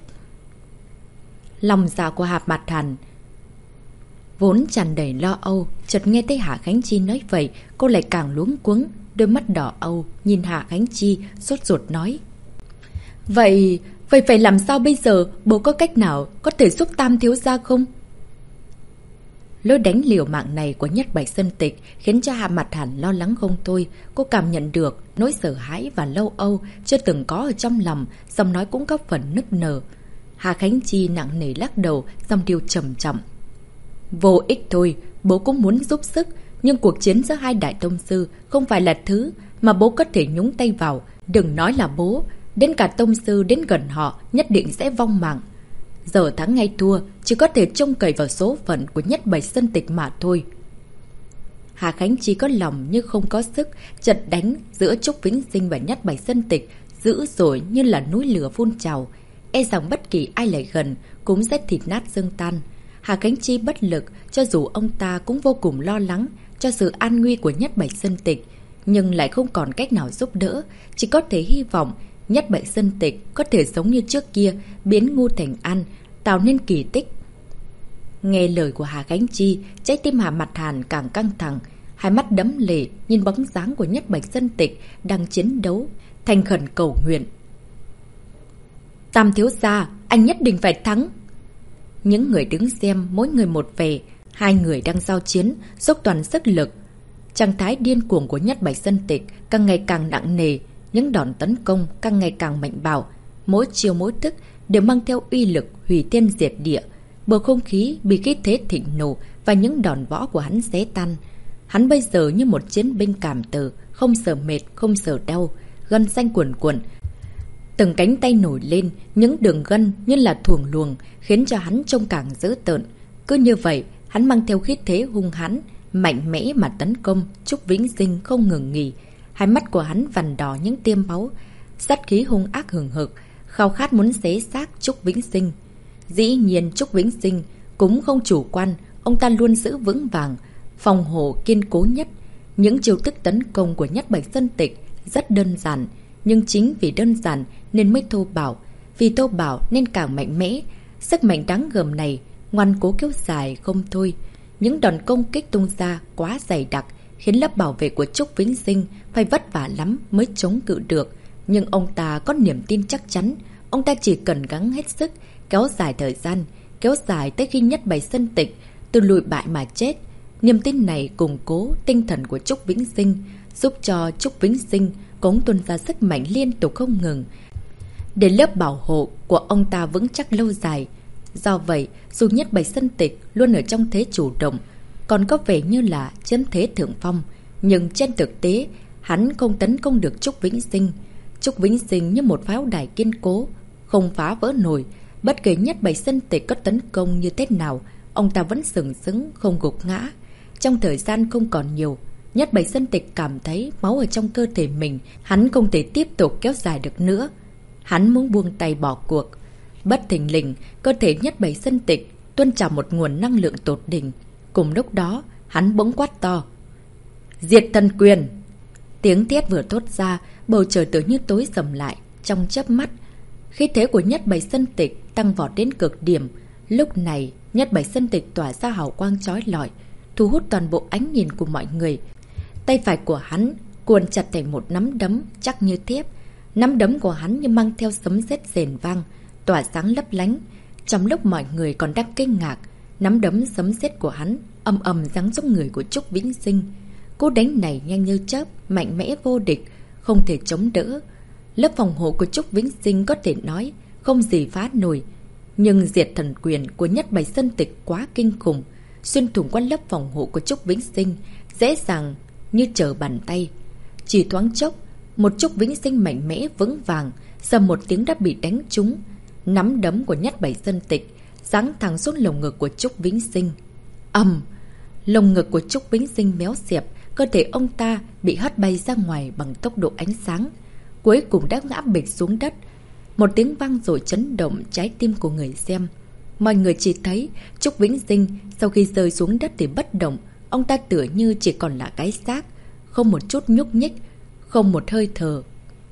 Lòng dạ của Hà Mạt Hàn vốn tràn đầy lo âu, chợt nghe thấy Hà Khánh Chi nói vậy, cô lại càng luống cuống, đôi mắt đỏ âu nhìn Hà Khánh Chi, sốt ruột nói: Vậy, vậy phải làm sao bây giờ? Bố có cách nào có thể giúp Tam thiếu gia không? Lối đánh liều mạng này của Nhất Bạch Sơn Tịch khiến cho Hà Mạt Hàn lo lắng không thôi. Cô cảm nhận được nỗi sợ hãi và lâu âu chưa từng có ở trong lòng, giọng nói cũng có phần nức nở. Hà Khánh Chi nặng nề lắc đầu, giọng điệu trầm trọng: Vô ích thôi, bố cũng muốn giúp sức, nhưng cuộc chiến giữa hai đại tông sư không phải là thứ mà bố có thể nhúng tay vào. Đừng nói là bố, đến cả tông sư đến gần họ nhất định sẽ vong mạng. Giờ thắng hay thua chỉ có thể trông cậy vào số phận của Nhất Bạch Sơn Tịch mà thôi. Hà Khánh Chi có lòng nhưng không có sức. Trận đánh giữa Trúc Vĩnh Sinh và Nhất Bạch Sơn Tịch dữ dội như là núi lửa phun trào, e rằng bất kỳ ai lại gần cũng sẽ thịt nát xương tan. Hà Khánh Chi bất lực, cho dù ông ta cũng vô cùng lo lắng cho sự an nguy của Nhất Bạch Sơn Tịch, nhưng lại không còn cách nào giúp đỡ, chỉ có thể hy vọng Nhất Bạch Sơn Tịch có thể giống như trước kia, biến ngu thành ăn, tạo nên kỳ tích. Nghe lời của Hà Khánh Chi, trái tim Hà Mạt Hàn càng căng thẳng, hai mắt đẫm lệ nhìn bóng dáng của Nhất Bạch Sơn Tịch đang chiến đấu, thành khẩn cầu nguyện: Tam thiếu gia, anh nhất định phải thắng. Những người đứng xem mỗi người một vẻ, hai người đang giao chiến, dốc toàn sức lực. Trạng thái điên cuồng của Nhất Bạch Sơn Tịch càng ngày càng nặng nề, những đòn tấn công càng ngày càng mạnh bạo, mỗi chiêu mỗi thức đều mang theo uy lực hủy thiên diệt địa. Bầu không khí bị khí thế thịnh nổ và những đòn võ của hắn xé tan. Hắn bây giờ như một chiến binh cảm tử, không sợ mệt, không sợ đau, gân xanh cuồn cuộn. Từng cánh tay nổi lên, những đường gân như là thuồng luồng, khiến cho hắn trông càng dữ tợn. Cứ như vậy, hắn mang theo khí thế hung hãn, mạnh mẽ mà tấn công Trúc Vĩnh Sinh không ngừng nghỉ. Hai mắt của hắn vằn đỏ những tiêm máu, sát khí hung ác hừng hực, khao khát muốn xé xác Trúc Vĩnh Sinh. Dĩ nhiên Trúc Vĩnh Sinh cũng không chủ quan, ông ta luôn giữ vững vàng, phòng hộ kiên cố nhất. Những chiêu thức tấn công của Nhất Bạch Sơn Tịch rất đơn giản, nhưng chính vì đơn giản nên mới thô bạo, vì thô bạo nên càng mạnh mẽ. Sức mạnh đáng gờm này ngoan cố kéo dài không thôi. Những đòn công kích tung ra quá dày đặc, khiến lớp bảo vệ của Trúc Vĩnh Sinh phải vất vả lắm mới chống cự được. Nhưng ông ta có niềm tin chắc chắn, ông ta chỉ cần gắng hết sức, kéo dài thời gian, kéo dài tới khi Nhất Bạch Sơn Tịch từ lùi bại mà chết. Niềm tin này củng cố tinh thần của Trúc Vĩnh Sinh, giúp cho Trúc Vĩnh Sinh cũng tuôn ra sức mạnh liên tục không ngừng, để lớp bảo hộ của ông ta vững chắc lâu dài. Do vậy, dù Nhất Bạch Sơn Tịch luôn ở trong thế chủ động, còn có vẻ như là chiếm thế thượng phong, nhưng trên thực tế, hắn không tấn công được Trúc Vĩnh Sinh. Trúc Vĩnh Sinh như một pháo đài kiên cố, không phá vỡ nổi. Bất kể Nhất Bạch Sơn Tịch có tấn công như thế nào, ông ta vẫn sừng sững không gục ngã. Trong thời gian không còn nhiều, Nhất Bạch Sơn Tịch cảm thấy máu ở trong cơ thể mình, hắn không thể tiếp tục kéo dài được nữa. Hắn muốn buông tay bỏ cuộc. Bất thình lình, cơ thể Nhất Bạch Sơn Tịch tuôn trào một nguồn năng lượng tột đỉnh. Cùng lúc đó, hắn bỗng quát to: "Diệt thần quyền!" Tiếng thét vừa thốt ra, bầu trời tự như tối sầm lại trong chớp mắt. Khí thế của Nhất Bạch Sơn Tịch tăng vọt đến cực điểm. Lúc này, Nhất Bạch Sơn Tịch tỏa ra hào quang chói lọi, thu hút toàn bộ ánh nhìn của mọi người. Tay phải của hắn cuộn chặt thành một nắm đấm chắc như thép. Nắm đấm của hắn như mang theo sấm sét rền vang, tỏa sáng lấp lánh. Trong lúc mọi người còn đang kinh ngạc, nắm đấm sấm sét của hắn ầm ầm giáng xuống người của Trúc Vĩnh Sinh. Cú đánh này nhanh như chớp, mạnh mẽ vô địch, không thể chống đỡ. Lớp phòng hộ của Trúc Vĩnh Sinh có thể nói không gì phá nổi, nhưng diệt thần quyền của Nhất Bạch Sơn Tịch quá kinh khủng, xuyên thủng qua lớp phòng hộ của Trúc Vĩnh Sinh, dễ dàng như trở bàn tay. Chỉ thoáng chốc, một Trúc Vĩnh Sinh mạnh mẽ vững vàng, sầm một tiếng đã bị đánh trúng. Nắm đấm của Nhất Bạch Sơn Tịch giáng thẳng xuống lồng ngực của Trúc Vĩnh Sinh. Ầm! Lồng ngực của Trúc Vĩnh Sinh méo xẹp, cơ thể ông ta bị hất bay ra ngoài bằng tốc độ ánh sáng, cuối cùng đã ngã bịch xuống đất. Một tiếng vang rồi chấn động trái tim của người xem. Mọi người chỉ thấy Trúc Vĩnh Sinh sau khi rơi xuống đất thì bất động, ông ta tựa như chỉ còn là cái xác, không một chút nhúc nhích, không một hơi thở.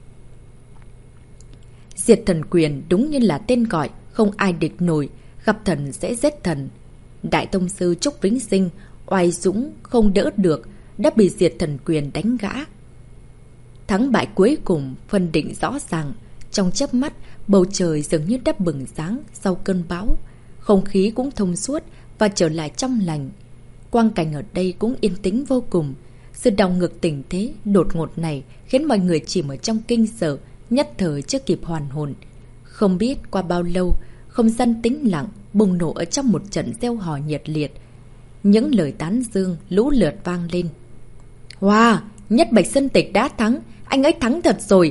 Diệt thần quyền đúng như là tên gọi, không ai địch nổi, gặp thần sẽ giết thần. Đại tông sư Trúc Vĩnh Sinh oai dũng không đỡ được, đã bị diệt thần quyền đánh gã. Thắng bại cuối cùng phân định rõ ràng. Trong chớp mắt, bầu trời dường như đã bừng sáng sau cơn bão, không khí cũng thông suốt và trở lại trong lành. Quang cảnh ở đây cũng yên tĩnh vô cùng. Sự đảo ngược tình thế đột ngột này khiến mọi người chìm ở trong kinh sợ, nhất thời chưa kịp hoàn hồn. Không biết qua bao lâu, không gian tĩnh lặng bùng nổ ở trong một trận reo hò nhiệt liệt. Những lời tán dương lũ lượt vang lên. Wow! Nhất Bạch Sơn Tịch đã thắng! Anh ấy thắng thật rồi!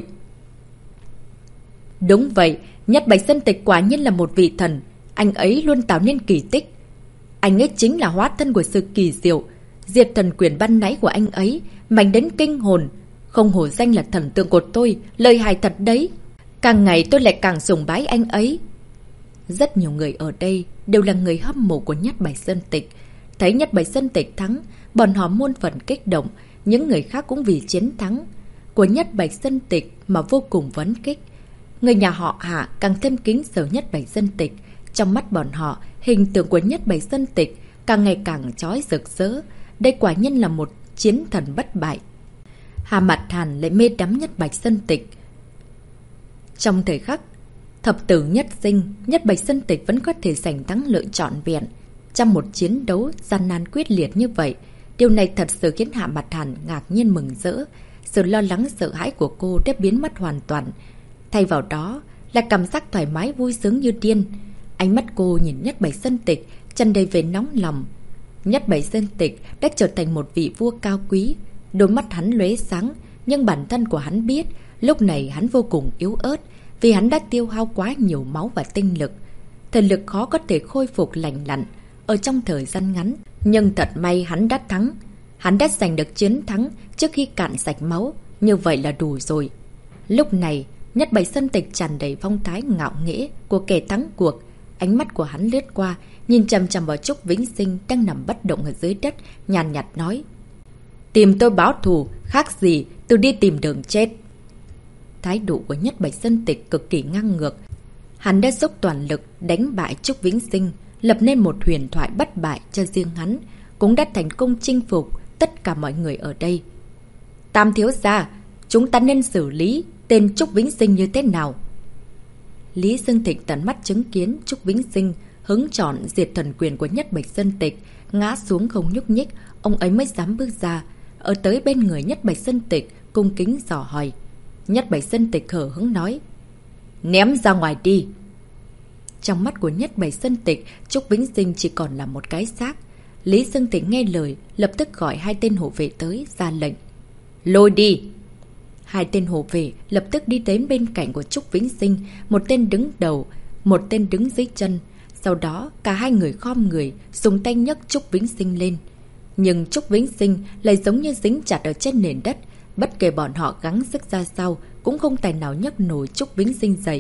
Đúng vậy, Nhất Bạch Sơn Tịch quả nhiên là một vị thần. Anh ấy luôn tạo nên kỳ tích. Anh ấy chính là hóa thân của sự kỳ diệu. Diệt thần quyền ban nãy của anh ấy mạnh đến kinh hồn, không hổ danh là thần tượng của tôi, lợi hại thật đấy. Càng ngày tôi lại càng sùng bái anh ấy. Rất nhiều người ở đây đều là người hâm mộ của Nhất Bạch Sơn Tịch. Thấy Nhất Bạch Sơn Tịch thắng, bọn họ muôn phần kích động. Những người khác cũng vì chiến thắng của Nhất Bạch Sơn Tịch mà vô cùng phấn khích. Người nhà họ Hạ càng thêm kính sợ Nhất Bạch Sơn Tịch. Trong mắt bọn họ, hình tượng của Nhất Bạch Sơn Tịch càng ngày càng chói rực rỡ. Đây quả nhiên là một chiến thần bất bại. Hà Mạt Hàn lại mê đắm Nhất Bạch Sơn Tịch. Trong thời khắc thập tử nhất sinh, Nhất Bạch Sơn Tịch vẫn có thể giành thắng lợi trọn vẹn trong một chiến đấu gian nan quyết liệt như vậy. Điều này thật sự khiến Hạ Mạt Hàn ngạc nhiên mừng rỡ. Sự lo lắng sợ hãi của cô đã biến mất hoàn toàn. Thay vào đó là cảm giác thoải mái vui sướng như điên. Ánh mắt cô nhìn Nhất Bạch Sơn Tịch tràn đầy vẻ nóng lòng. Nhất Bạch Sơn Tịch đã trở thành một vị vua cao quý. Đôi mắt hắn lóe sáng, nhưng bản thân của hắn biết lúc này hắn vô cùng yếu ớt, vì hắn đã tiêu hao quá nhiều máu và tinh lực. Thể lực khó có thể khôi phục lành lặn ở trong thời gian ngắn. Nhưng thật may hắn đã thắng. Hắn đã giành được chiến thắng trước khi cạn sạch máu. Như vậy là đủ rồi. Lúc này Nhất Bạch Sơn Tịch tràn đầy phong thái ngạo nghễ của kẻ thắng cuộc. Ánh mắt của hắn lướt qua, nhìn chằm chằm vào Trúc Vĩnh Sinh đang nằm bất động ở dưới đất, nhàn nhạt nói. Tìm tôi báo thù, khác gì tôi đi tìm đường chết. Thái độ của Nhất Bạch Sơn Tịch cực kỳ ngang ngược. Hắn đã dốc toàn lực đánh bại Trúc Vĩnh Sinh, lập nên một huyền thoại bất bại cho riêng hắn, cũng đã thành công chinh phục tất cả mọi người ở đây. Tam thiếu gia, chúng ta nên xử lý tên Trúc Vĩnh Sinh như thế nào? Lý Dương Thịnh tận mắt chứng kiến Trúc Vĩnh Sinh hứng chọn diệt thần quyền của Nhất Bạch Sơn Tịch, ngã xuống không nhúc nhích, ông ấy mới dám bước ra, ở tới bên người Nhất Bạch Sơn Tịch, cung kính dò hỏi. Nhất Bạch Sơn Tịch hở hứng nói. Ném ra ngoài đi. Trong mắt của Nhất Bạch Sơn Tịch, Trúc Vĩnh Sinh chỉ còn là một cái xác. Lý Dương Tịch nghe lời, lập tức gọi hai tên hộ vệ tới, ra lệnh. Lôi đi! Hai tên hộ vệ lập tức đi đến bên cạnh của Trúc Vĩnh Sinh, một tên đứng đầu, một tên đứng dưới chân. Sau đó, cả hai người khom người, dùng tay nhấc Trúc Vĩnh Sinh lên. Nhưng Trúc Vĩnh Sinh lại giống như dính chặt ở trên nền đất, bất kể bọn họ gắng sức ra sao, cũng không tài nào nhấc nổi Trúc Vĩnh Sinh dậy.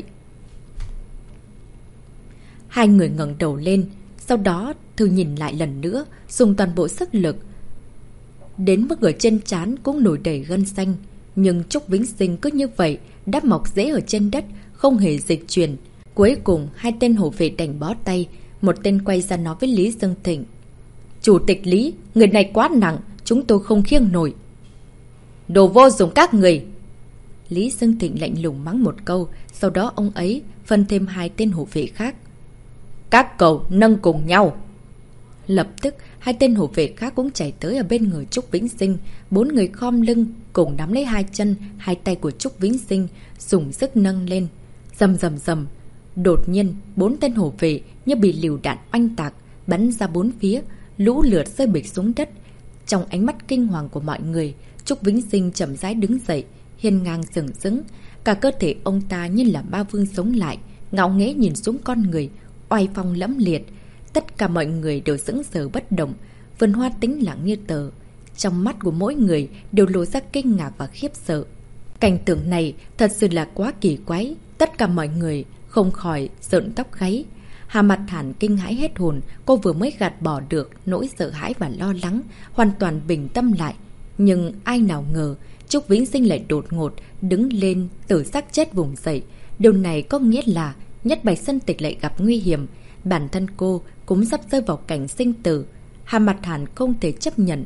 Hai người ngẩng đầu lên, sau đó thử nhìn lại lần nữa, dùng toàn bộ sức lực. Đến mức ở trên trán cũng nổi đầy gân xanh, nhưng Trúc Vĩnh Sinh cứ như vậy, đắp mọc rễ ở trên đất, không hề dịch chuyển. Cuối cùng, hai tên hộ vệ đành bó tay, một tên quay ra nói với Lý Dương Thịnh. Chủ tịch Lý, người này quá nặng, chúng tôi không khiêng nổi. Đồ vô dụng các người! Lý Dương Thịnh lạnh lùng mắng một câu, sau đó ông ấy phân thêm hai tên hộ vệ khác. Các cậu nâng cùng nhau! Lập tức, hai tên hộ vệ khác cũng chạy tới ở bên người Trúc Vĩnh Sinh, bốn người khom lưng, cùng nắm lấy hai chân, hai tay của Trúc Vĩnh Sinh, dùng sức nâng lên. Rầm rầm rầm, đột nhiên, bốn tên hộ vệ như bị lựu đạn oanh tạc, bắn ra bốn phía, lũ lượt rơi bịch xuống đất. Trong ánh mắt kinh hoàng của mọi người, Trúc Vĩnh Sinh chậm rãi đứng dậy, hiên ngang sừng sững, cả cơ thể ông ta như là ma vương sống lại, ngạo nghễ nhìn xuống con người, oai phong lẫm liệt. Tất cả mọi người đều sững sờ bất động, vườn hoa tĩnh lặng như tờ. Trong mắt của mỗi người đều lộ ra kinh ngạc và khiếp sợ. Cảnh tượng này thật sự là quá kỳ quái, tất cả mọi người không khỏi rợn tóc gáy. Hà Mặt Thản kinh hãi hết hồn, cô vừa mới gạt bỏ được nỗi sợ hãi và lo lắng, hoàn toàn bình tâm lại. Nhưng ai nào ngờ, Trúc Vĩnh Sinh lại đột ngột đứng lên từ xác chết vùng dậy. Điều này có nghĩa là Nhất Bạch Sơn Tịch lại gặp nguy hiểm, bản thân cô cũng sắp rơi vào cảnh sinh tử. Hà Mặt Thản không thể chấp nhận,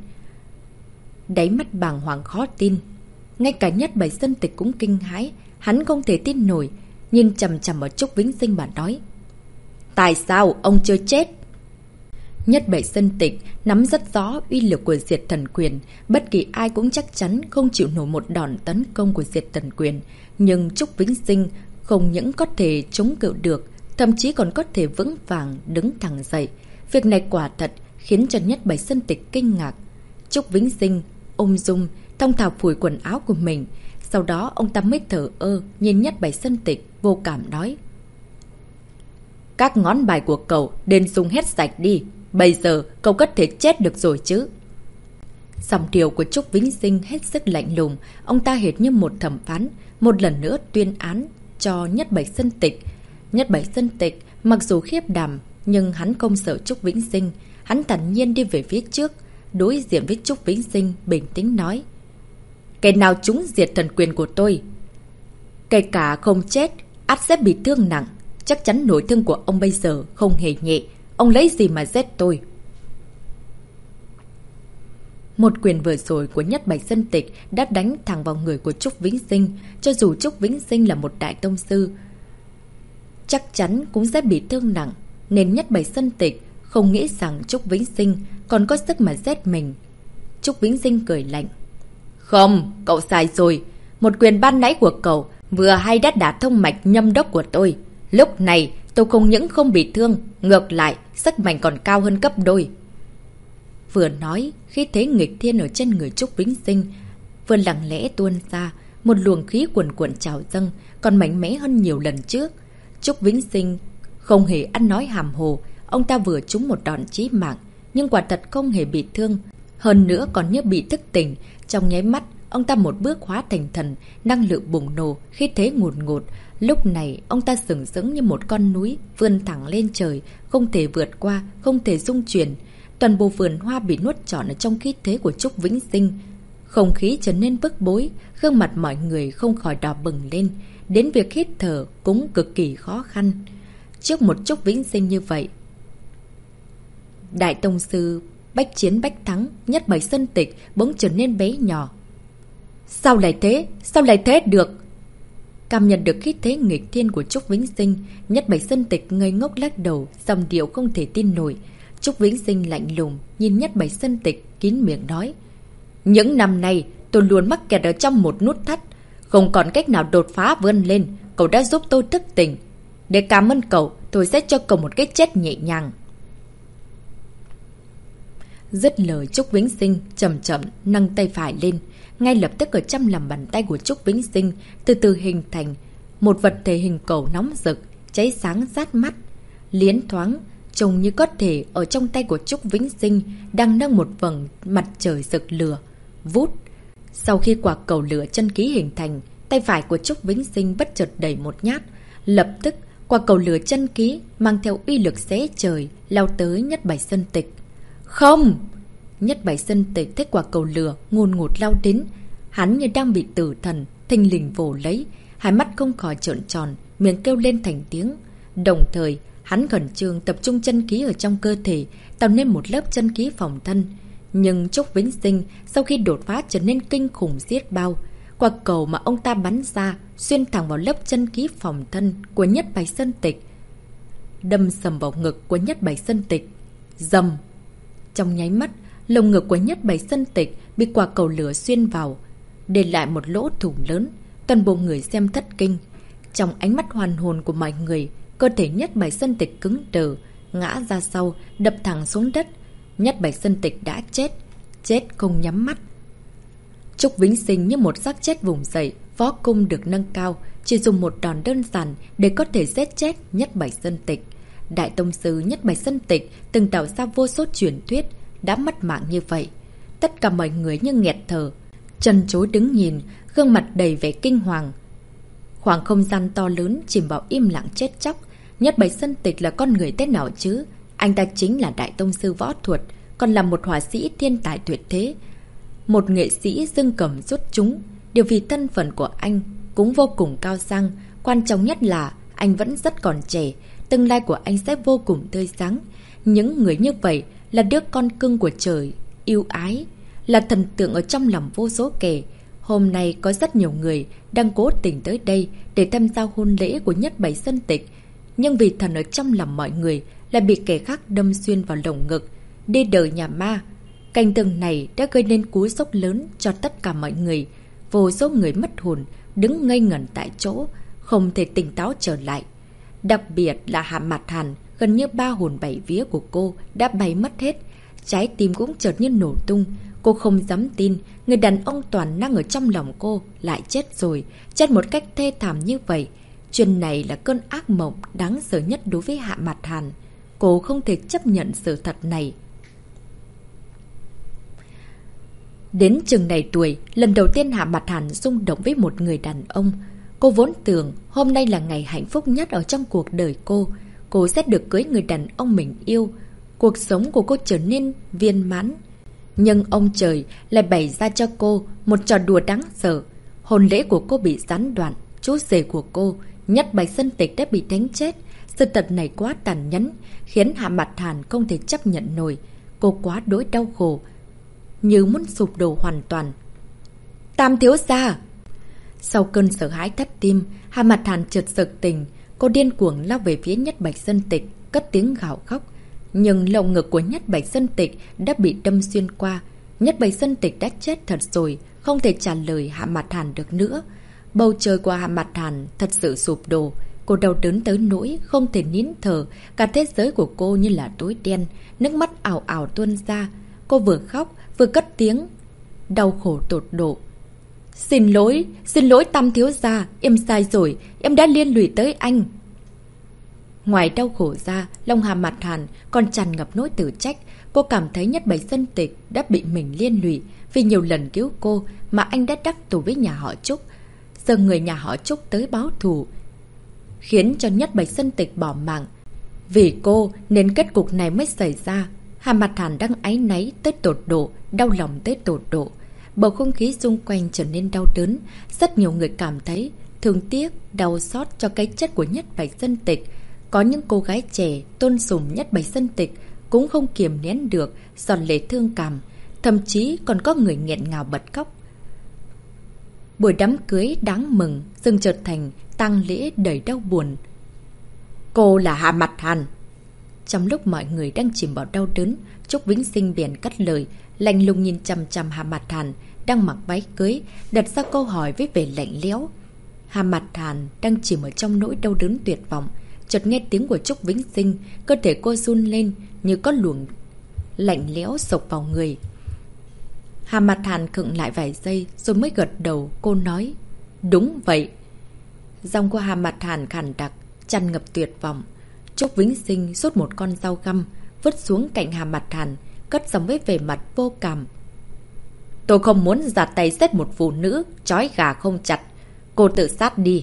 đáy mắt bàng hoàng khó tin. Ngay cả Nhất Bạch Sơn Tịch cũng kinh hãi, hắn không thể tin nổi, nhìn chằm chằm ở Trúc Vĩnh Sinh mà nói. Tại sao ông chưa chết? Nhất Bạch Sơn Tịch nắm rất rõ uy lực của diệt thần quyền, bất kỳ ai cũng chắc chắn không chịu nổi một đòn tấn công của diệt thần quyền. Nhưng Trúc Vĩnh Sinh không những có thể chống cự được, thậm chí còn có thể vững vàng đứng thẳng dậy. Việc này quả thật khiến cho Nhất Bạch Sơn Tịch kinh ngạc. Trúc Vĩnh Sinh ung dung thong thả phủi quần áo của mình, sau đó ông ta mới thở ơ nhìn Nhất Bạch Sơn Tịch, vô cảm nói. Các ngón bài của cậu nên dùng hết sạch đi, bây giờ cậu có thể chết được rồi chứ. Giọng điệu của Trúc Vĩnh Sinh hết sức lạnh lùng, ông ta hệt như một thẩm phán, một lần nữa tuyên án cho Nhất Bạch Sơn Tịch. Nhất Bạch Sơn Tịch mặc dù khiếp đảm, nhưng hắn không sợ Trúc Vĩnh Sinh, hắn thản nhiên đi về phía trước, đối diện với Trúc Vĩnh Sinh, bình tĩnh nói. Kẻ nào trúng diệt thần quyền của tôi, kể cả không chết, ắt sẽ bị thương nặng. Chắc chắn nỗi thương của ông bây giờ không hề nhẹ. Ông lấy gì mà giết tôi? Một quyền vừa rồi của Nhất Bạch Sơn Tịch đã đánh thẳng vào người của Trúc Vĩnh Sinh. Cho dù Trúc Vĩnh Sinh là một đại tông sư, chắc chắn cũng sẽ bị thương nặng. Nên Nhất Bạch Sơn Tịch không nghĩ rằng Trúc Vĩnh Sinh còn có sức mà giết mình. Trúc Vĩnh Sinh cười lạnh. Không, cậu sai rồi. Một quyền ban nãy của cậu vừa hay đã đả thông mạch nhâm đốc của tôi. Lúc này tôi không những không bị thương, ngược lại sức mạnh còn cao hơn gấp đôi. Vừa nói, khí thế nghịch thiên ở trên người Trúc Vĩnh Sinh vừa lặng lẽ tuôn ra, một luồng khí cuồn cuộn trào dâng, còn mạnh mẽ hơn nhiều lần trước. Trúc Vĩnh Sinh không hề ăn nói hàm hồ, ông ta vừa trúng một đòn chí mạng, nhưng quả thật không hề bị thương, hơn nữa còn như bị thức tỉnh. Trong nháy mắt, ông ta một bước hóa thành thần, năng lượng bùng nổ, khí thế ngùn ngụt. Lúc này, ông ta sừng sững như một con núi, vươn thẳng lên trời, không thể vượt qua, không thể dung chuyển. Toàn bộ vườn hoa bị nuốt trọn ở trong khí thế của Trúc Vĩnh Sinh. Không khí trở nên bức bối, gương mặt mọi người không khỏi đỏ bừng lên. Đến việc hít thở cũng cực kỳ khó khăn. Trước một Trúc Vĩnh Sinh như vậy, Đại Tông Sư bách chiến bách thắng, Nhất Bạch Sơn Tịch bỗng trở nên bé nhỏ. Sao lại thế? Sao lại thế được? Cảm nhận được khí thế nghịch thiên của Trúc Vĩnh Sinh, Nhất Bạch Sơn Tịch ngây ngốc lắc đầu, dòng điệu không thể tin nổi. Trúc Vĩnh Sinh lạnh lùng nhìn Nhất Bạch Sơn Tịch, kín miệng nói: những năm nay tôi luôn mắc kẹt ở trong một nút thắt, không còn cách nào đột phá vươn lên. Cậu đã giúp tôi thức tỉnh. Để cảm ơn cậu, tôi sẽ cho cậu một cái chết nhẹ nhàng. Dứt lời, Trúc Vĩnh Sinh chậm chậm nâng tay phải lên. Ngay lập tức ở trong lòng bàn tay của Trúc Vĩnh Sinh từ từ hình thành một vật thể hình cầu nóng rực, cháy sáng sát mắt. Liến thoáng trông như có thể ở trong tay của Trúc Vĩnh Sinh đang nâng một vầng mặt trời rực lửa. Vút! Sau khi quả cầu lửa chân ký hình thành, tay phải của Trúc Vĩnh Sinh bất chợt đẩy một nhát. Lập tức, quả cầu lửa chân ký mang theo uy lực xé trời lao tới Nhất Bạch Sơn Tịch. Không! Nhất Bạch Sơn Tịch thấy quả cầu lửa ngùn ngụt lao đến, hắn như đang bị tử thần thình lình vồ lấy, hai mắt không khỏi trợn tròn, miệng kêu lên thành tiếng. Đồng thời, hắn khẩn trương tập trung chân khí ở trong cơ thể, tạo nên một lớp chân khí phòng thân. Nhưng Trúc Vĩnh Sinh sau khi đột phá trở nên kinh khủng giết bao. Quả cầu mà ông ta bắn ra xuyên thẳng vào lớp chân khí phòng thân của Nhất Bạch Sơn Tịch, đâm sầm vào ngực của Nhất Bạch Sơn Tịch. Dầm! Trong nháy mắt, lồng ngực của Nhất Bạch Sơn Tịch bị quả cầu lửa xuyên vào, để lại một lỗ thủng lớn. Toàn bộ người xem thất kinh. Trong ánh mắt hoàn hồn của mọi người, cơ thể Nhất Bạch Sơn Tịch cứng đờ, ngã ra sau, đập thẳng xuống đất. Nhất Bạch Sơn Tịch đã chết, chết không nhắm mắt. Trúc Vĩnh Sinh như một xác chết vùng dậy, võ công được nâng cao, chỉ dùng một đòn đơn giản để có thể giết chết Nhất Bạch Sơn Tịch. Đại Tông Sư Nhất Bạch Sơn Tịch từng tạo ra vô số truyền thuyết, đã mất mạng như vậy. Tất cả mọi người như nghẹt thở, chân chối đứng nhìn, gương mặt đầy vẻ kinh hoàng. Khoảng không gian to lớn chìm vào im lặng chết chóc. Nhất Bạch Sơn Tịch là con người thế nào chứ? Anh ta chính là Đại Tông Sư võ thuật, còn là một họa sĩ thiên tài tuyệt thế, một nghệ sĩ dương cầm rút chúng. Điều vì thân phận của anh cũng vô cùng cao sang. Quan trọng nhất là anh vẫn rất còn trẻ, tương lai của anh sẽ vô cùng tươi sáng. Những người như vậy là đứa con cưng của trời yêu ái, là thần tượng ở trong lòng vô số kẻ. Hôm nay có rất nhiều người đang cố tình tới đây để tham gia hôn lễ của Nhất Bạch Sơn Tịch, nhưng vì thần ở trong lòng mọi người lại bị kẻ khác đâm xuyên vào lồng ngực. Đi đời nhà ma. Cảnh tượng này đã gây nên cú sốc lớn cho tất cả mọi người. Vô số người mất hồn, đứng ngây ngẩn tại chỗ, không thể tỉnh táo trở lại. Đặc biệt là Hạ Mạt Hàn, gần như ba hồn bảy vía của cô đã bay mất hết. Trái tim cũng chợt như nổ tung. Cô không dám tin người đàn ông toàn năng ở trong lòng cô lại chết rồi, chết một cách thê thảm như vậy. Chuyện này là cơn ác mộng đáng sợ nhất đối với Hạ Mạt Hàn. Cô không thể chấp nhận sự thật này. Đến chừng này tuổi, lần đầu tiên Hạ Mạt Hàn rung động với một người đàn ông. Cô vốn tưởng hôm nay là ngày hạnh phúc nhất ở trong cuộc đời cô. Cô sẽ được cưới người đàn ông mình yêu. Cuộc sống của cô trở nên viên mãn. Nhưng ông trời lại bày ra cho cô một trò đùa đáng sợ. Hôn lễ của cô bị gián đoạn. Chú rể của cô, Nhất Bạch Sơn Tịch, đã bị đánh chết. Sự thật này quá tàn nhẫn, khiến Hạ Mạt Hàn không thể chấp nhận nổi. Cô quá đỗi đau khổ, như muốn sụp đổ hoàn toàn. Tam thiếu gia! Sau cơn sợ hãi thất tim, Hạ Mạt Hàn chợt sực tỉnh. Cô điên cuồng lao về phía Nhất Bạch Sơn Tịch, cất tiếng gào khóc. Nhưng lồng ngực của Nhất Bạch Sơn Tịch đã bị đâm xuyên qua. Nhất Bạch Sơn Tịch đã chết thật rồi, không thể trả lời Hạ Mạt Hàn được nữa. Bầu trời của Hạ Mạt Hàn thật sự sụp đổ. Cô đau đớn tới nỗi không thể nín thở. Cả thế giới của cô như là tối đen, nước mắt ảo ảo tuôn ra. Cô vừa khóc vừa cất tiếng đau khổ tột độ. Xin lỗi, xin lỗi Tam thiếu gia, em sai rồi, em đã liên lụy tới anh. Ngoài đau khổ ra, lòng Hạ Mạt Hàn còn tràn ngập nỗi tự trách. Cô cảm thấy Nhất Bạch Sơn Tịch đã bị mình liên lụy. Vì nhiều lần cứu cô mà anh đã đắc tù với nhà họ Trúc. Giờ người nhà họ Trúc tới báo thù, khiến cho Nhất Bạch Sơn Tịch bỏ mạng. Vì cô nên kết cục này mới xảy ra. Hà Mặt Hàn đang áy náy tới tột độ, đau lòng tới tột độ. Bầu không khí xung quanh trở nên đau đớn. Rất nhiều người cảm thấy thương tiếc, đau xót cho cái chết của Nhất Bạch Sơn Tịch. Có những cô gái trẻ tôn sùng Nhất Bạch Sơn Tịch cũng không kiềm nén được giọt lệ thương cảm. Thậm chí còn có người nghẹn ngào bật khóc. Buổi đám cưới đáng mừng dừng trở thành tang lễ đầy đau buồn. Cô là Hà Mặt Hàn. Trong lúc mọi người đang chìm vào đau đớn, Trúc Vĩnh Sinh bèn cắt lời, lạnh lùng nhìn chằm chằm Hà Mặt Hàn đang mặc váy cưới, đặt ra câu hỏi với vẻ lạnh lẽo. Hà Mặt Hàn đang chìm ở trong nỗi đau đớn tuyệt vọng, chợt nghe tiếng của Trúc Vĩnh Sinh, cơ thể cô run lên như có luồng lạnh lẽo sộc vào người. Hà Mặt Hàn khựng lại vài giây rồi mới gật đầu. Cô nói, đúng vậy. Giọng của Hà Mặt Hàn khàn đặc, tràn ngập tuyệt vọng. Trúc Vĩnh Sinh rút một con dao găm, vứt xuống cạnh Hà Mặt Hàn, cất giọng với vẻ mặt vô cảm. Tôi không muốn ra tay giết một phụ nữ, trói gà không chặt. Cô tự sát đi.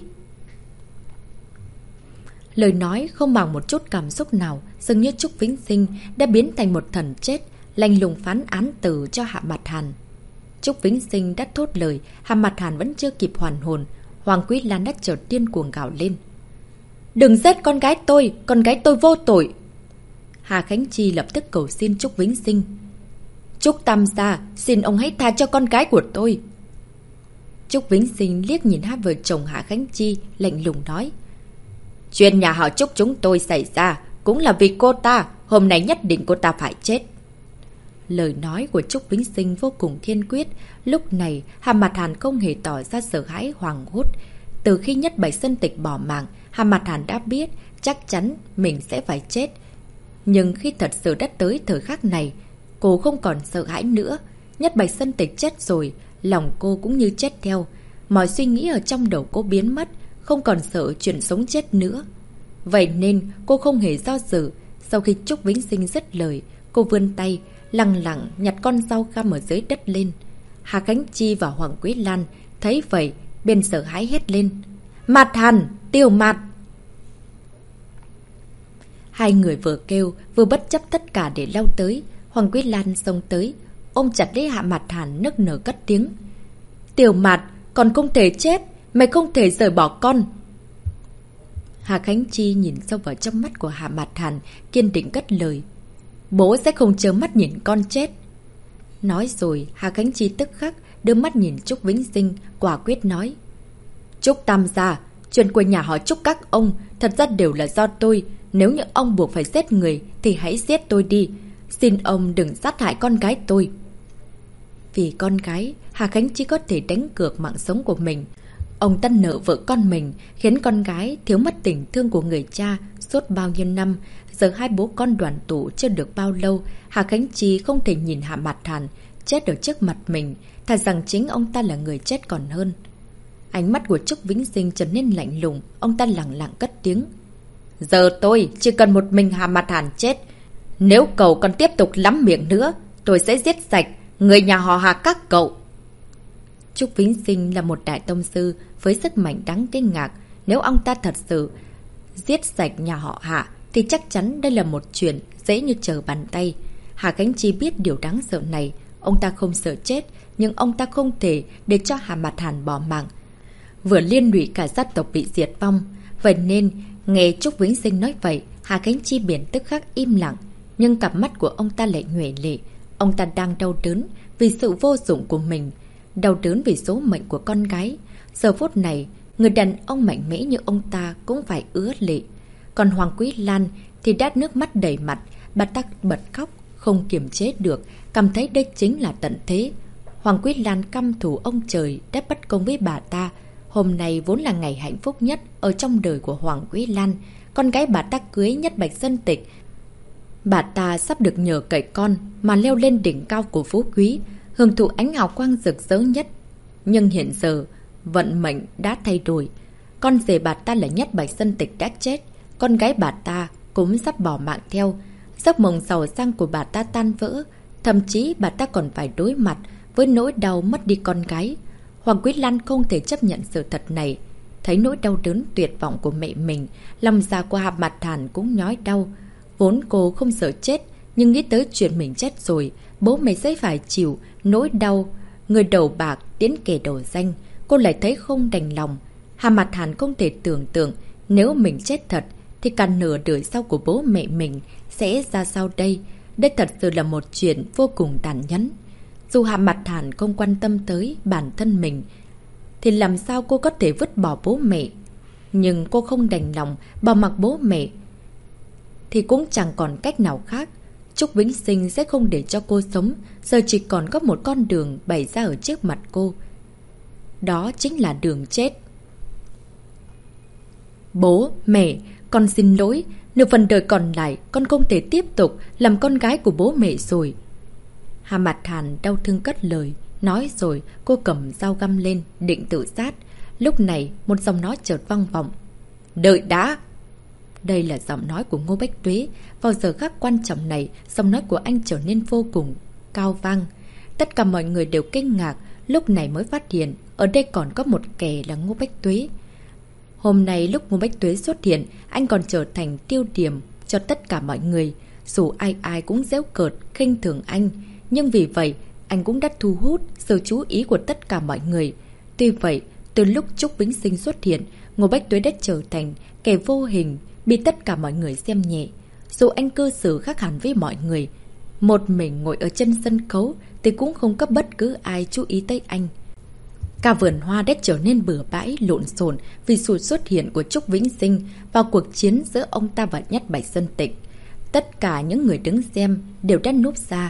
Lời nói không mang một chút cảm xúc nào, dường như Trúc Vĩnh Sinh đã biến thành một thần chết, lạnh lùng phán án tử cho Hạ Mặt Hàn. Trúc Vĩnh Sinh đã thốt lời, Hạ Mặt Hàn vẫn chưa kịp hoàn hồn. Hoàng Quý Lan đã chợt điên cuồng gào lên. Đừng giết con gái tôi, con gái tôi vô tội. Hà Khánh Chi lập tức cầu xin Trúc Vĩnh Sinh. Trúc Tam gia, xin ông hãy tha cho con gái của tôi. Trúc Vĩnh Sinh liếc nhìn hai vợ chồng Hà Khánh Chi, lạnh lùng nói. Chuyện nhà họ Trúc chúng tôi xảy ra cũng là vì cô ta, hôm nay nhất định cô ta phải chết. Lời nói của Trúc Vĩnh Sinh vô cùng kiên quyết. Lúc này Hà Mặt Hàn không hề tỏ ra sợ hãi hoảng hốt. Từ khi Nhất Bạch Sơn Tịch bỏ mạng, Hà Mặt Hàn đã biết chắc chắn mình sẽ phải chết. Nhưng khi thật sự đã tới thời khắc này, cô không còn sợ hãi nữa. Nhất Bạch Sơn Tịch chết rồi, lòng cô cũng như chết theo. Mọi suy nghĩ ở trong đầu cô biến mất, không còn sợ chuyện sống chết nữa. Vậy nên cô không hề do dự. Sau khi Trúc Vĩnh Sinh dứt lời, cô vươn tay, lặng lặng nhặt con dao găm ở dưới đất lên. Hà Khánh Chi và Hoàng Quý Lan thấy vậy, bên sợ hãi hét lên. Mặt Hàn, Tiêu Mạt! Hai người vừa kêu, vừa bất chấp tất cả để lao tới. Hoàng Quý Lan xông tới, ôm chặt lấy Hạ Mặt Hàn nức nở cất tiếng. Tiểu Mạt, còn không thể chết, mày không thể rời bỏ con. Hà Khánh Chi nhìn sâu vào trong mắt của Hạ Mặt Hàn, kiên định cất lời. Bố sẽ không chớ mắt nhìn con chết. Nói rồi, Hà Khánh Chi tức khắc đưa mắt nhìn Trúc Vĩnh Sinh, quả quyết nói. Trúc Tam gia, chuyện của nhà họ Trúc các ông thật ra đều là do tôi. Nếu như ông buộc phải giết người thì hãy giết tôi đi. Xin ông đừng sát hại con gái tôi. Vì con gái, Hà Khánh Chi có thể đánh cược mạng sống của mình. Ông ta nợ vợ con mình, khiến con gái thiếu mất tình thương của người cha suốt bao nhiêu năm. Giờ hai bố con đoàn tụ chưa được bao lâu, Hà Khánh Chi không thể nhìn Hạ Mặt Hàn chết ở trước mặt mình, thà rằng chính ông ta là người chết còn hơn. Ánh mắt của Trúc Vĩnh Sinh trở nên lạnh lùng, ông ta lặng lặng cất tiếng. Giờ tôi chỉ cần một mình Hạ Mặt Hàn chết. Nếu cậu còn tiếp tục lắm miệng nữa, tôi sẽ giết sạch người nhà họ Hà các cậu. Trúc Vĩnh Sinh là một đại tông sư với sức mạnh đáng kinh ngạc. Nếu ông ta thật sự giết sạch nhà họ Hạ thì chắc chắn đây là một chuyện dễ như trở bàn tay. Hà Khánh Chi biết điều đáng sợ này. Ông ta không sợ chết, nhưng ông ta không thể để cho Hà Mặt Hàn bỏ mạng, vừa liên lụy cả gia tộc bị diệt vong. Vậy nên nghe Trúc Vĩnh Sinh nói vậy, Hà Khánh Chi biển tức khắc im lặng. Nhưng cặp mắt của ông ta lại nhuệ lệ. Ông ta đang đau đớn vì sự vô dụng của mình, đau đớn vì số mệnh của con gái. Giờ phút này, người đàn ông mạnh mẽ như ông ta cũng phải ứa lệ. Còn Hoàng Quý Lan thì đã nước mắt đầy mặt, bà ta bật khóc, không kiềm chế được, cảm thấy đây chính là tận thế. Hoàng Quý Lan căm thù ông trời đã bất công với bà ta. Hôm nay vốn là ngày hạnh phúc nhất ở trong đời của Hoàng Quý Lan. Con gái bà ta cưới Nhất Bạch Sơn Tịch. Bà ta sắp được nhờ cậy con mà leo lên đỉnh cao của phú quý, hưởng thụ ánh hào quang rực rỡ nhất. Nhưng hiện giờ, vận mệnh đã thay đổi. Con rể bà ta là Nhất Bạch Sơn Tịch đã chết, con gái bà ta cũng sắp bỏ mạng theo. giấc mộng giàu sang của bà ta tan vỡ. Thậm chí bà ta còn phải đối mặt với nỗi đau mất đi con gái. Hoàng Quý Lan không thể chấp nhận sự thật này. Thấy nỗi đau đớn tuyệt vọng của mẹ mình, lòng dạ của Hạ Mạt Hàn cũng nhói đau. Vốn cô không sợ chết, nhưng nghĩ tới chuyện mình chết rồi, bố mẹ sẽ phải chịu nỗi đau người đầu bạc đến kẻ đầu danh. Cô lại thấy không đành lòng. Hạ Mạt Hàn không thể tưởng tượng nếu mình chết thật thì cả nửa đời sau của bố mẹ mình sẽ ra sao đây. Đây thật sự là một chuyện vô cùng tàn nhẫn. Dù Hạ Mạt Hàn không quan tâm tới bản thân mình thì làm sao cô có thể vứt bỏ bố mẹ. Nhưng cô không đành lòng bỏ mặc bố mẹ thì cũng chẳng còn cách nào khác. Trúc Vĩnh Sinh sẽ không để cho cô sống. Giờ chỉ còn có một con đường bày ra ở trước mặt cô. Đó chính là đường chết. Bố, mẹ, con xin lỗi. Nửa phần đời còn lại, con không thể tiếp tục làm con gái của bố mẹ rồi. Hạ Mạt Hàn đau thương cất lời. Nói rồi, cô cầm dao găm lên, định tự sát. Lúc này, một giọng nói chợt vang vọng. Đợi đã! Đây là giọng nói của Ngô Bách Tuế. Vào giờ khắc quan trọng này, giọng nói của anh trở nên vô cùng cao vang. Tất cả mọi người đều kinh ngạc, lúc này mới phát hiện ở đây còn có một kẻ là Ngô Bách Tuế. Hôm nay lúc Ngô Bách Tuế xuất hiện, anh còn trở thành tiêu điểm cho tất cả mọi người. Dù ai ai cũng giễu cợt, khinh thường anh, nhưng vì vậy anh cũng đã thu hút sự chú ý của tất cả mọi người. Tuy vậy, từ lúc Trúc Vĩnh Sinh xuất hiện, Ngô Bách Tuế đã trở thành kẻ vô hình bị tất cả mọi người xem nhẹ. Dù anh cư xử khác hẳn với mọi người, một mình ngồi ở chân sân khấu thì cũng không có bất cứ ai chú ý tới anh. Cả vườn hoa đã trở nên bừa bãi, lộn xộn vì sự xuất hiện của Trúc Vĩnh Sinh vào cuộc chiến giữa ông ta và Nhất Bạch Sơn Tịch. Tất cả những người đứng xem đều đã núp ra.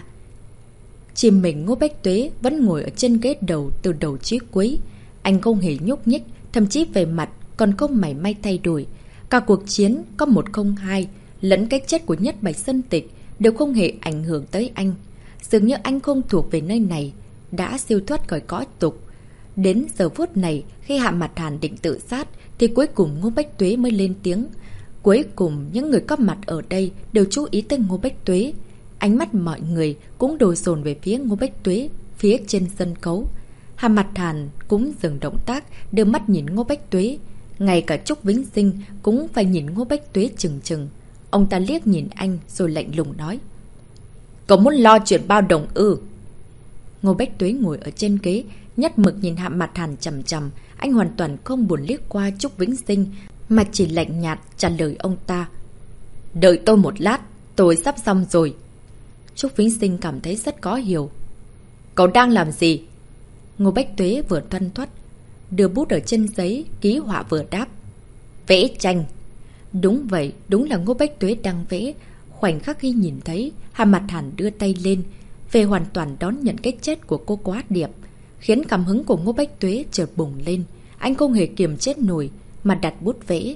Chỉ mình Ngô Bách Tuế vẫn ngồi ở trên ghế đầu từ đầu chí cuối. Anh không hề nhúc nhích, thậm chí về mặt còn không mảy may thay đổi. Cả cuộc chiến có một không hai lẫn cái chết của Nhất Bạch Sơn Tịch đều không hề ảnh hưởng tới anh. Dường như anh không thuộc về nơi này, đã siêu thoát khỏi cõi tục. Đến giờ phút này, khi Hạ Mạt Hàn định tự sát thì cuối cùng Ngô Bách Tuế mới lên tiếng. Cuối cùng những người có mặt ở đây đều chú ý tới Ngô Bách Tuế. Ánh mắt mọi người cũng đổ dồn về phía Ngô Bách Tuế, phía trên sân khấu. Hạ Mạt Hàn cũng dừng động tác, đưa mắt nhìn Ngô Bách Tuế. Ngay cả Trúc Vĩnh Sinh cũng phải nhìn Ngô Bách Tuế chừng chừng. Ông ta liếc nhìn anh rồi lạnh lùng nói. Cậu muốn lo chuyện bao đồng ư? Ngô Bách Tuế ngồi ở trên ghế, nhất mực nhìn Hạ Mạt Hàn chằm chằm. Anh hoàn toàn không buồn liếc qua Trúc Vĩnh Sinh, mà chỉ lạnh nhạt trả lời ông ta. Đợi tôi một lát, tôi sắp xong rồi. Trúc Vĩnh Sinh cảm thấy rất khó hiểu. Cậu đang làm gì? Ngô Bách Tuế vừa thoăn thoắt, đưa bút ở trên giấy, ký họa vừa đáp. Vẽ tranh. Đúng vậy, đúng là Ngô Bách Tuế đang vẽ. Khoảnh khắc khi nhìn thấy, Hạ Mạt Hàn đưa tay lên, về hoàn toàn đón nhận cái chết của cô quá đẹp, khiến cảm hứng của Ngô Bách Tuế chợt bùng lên. Anh không hề kiềm chết nổi mà đặt bút vẽ.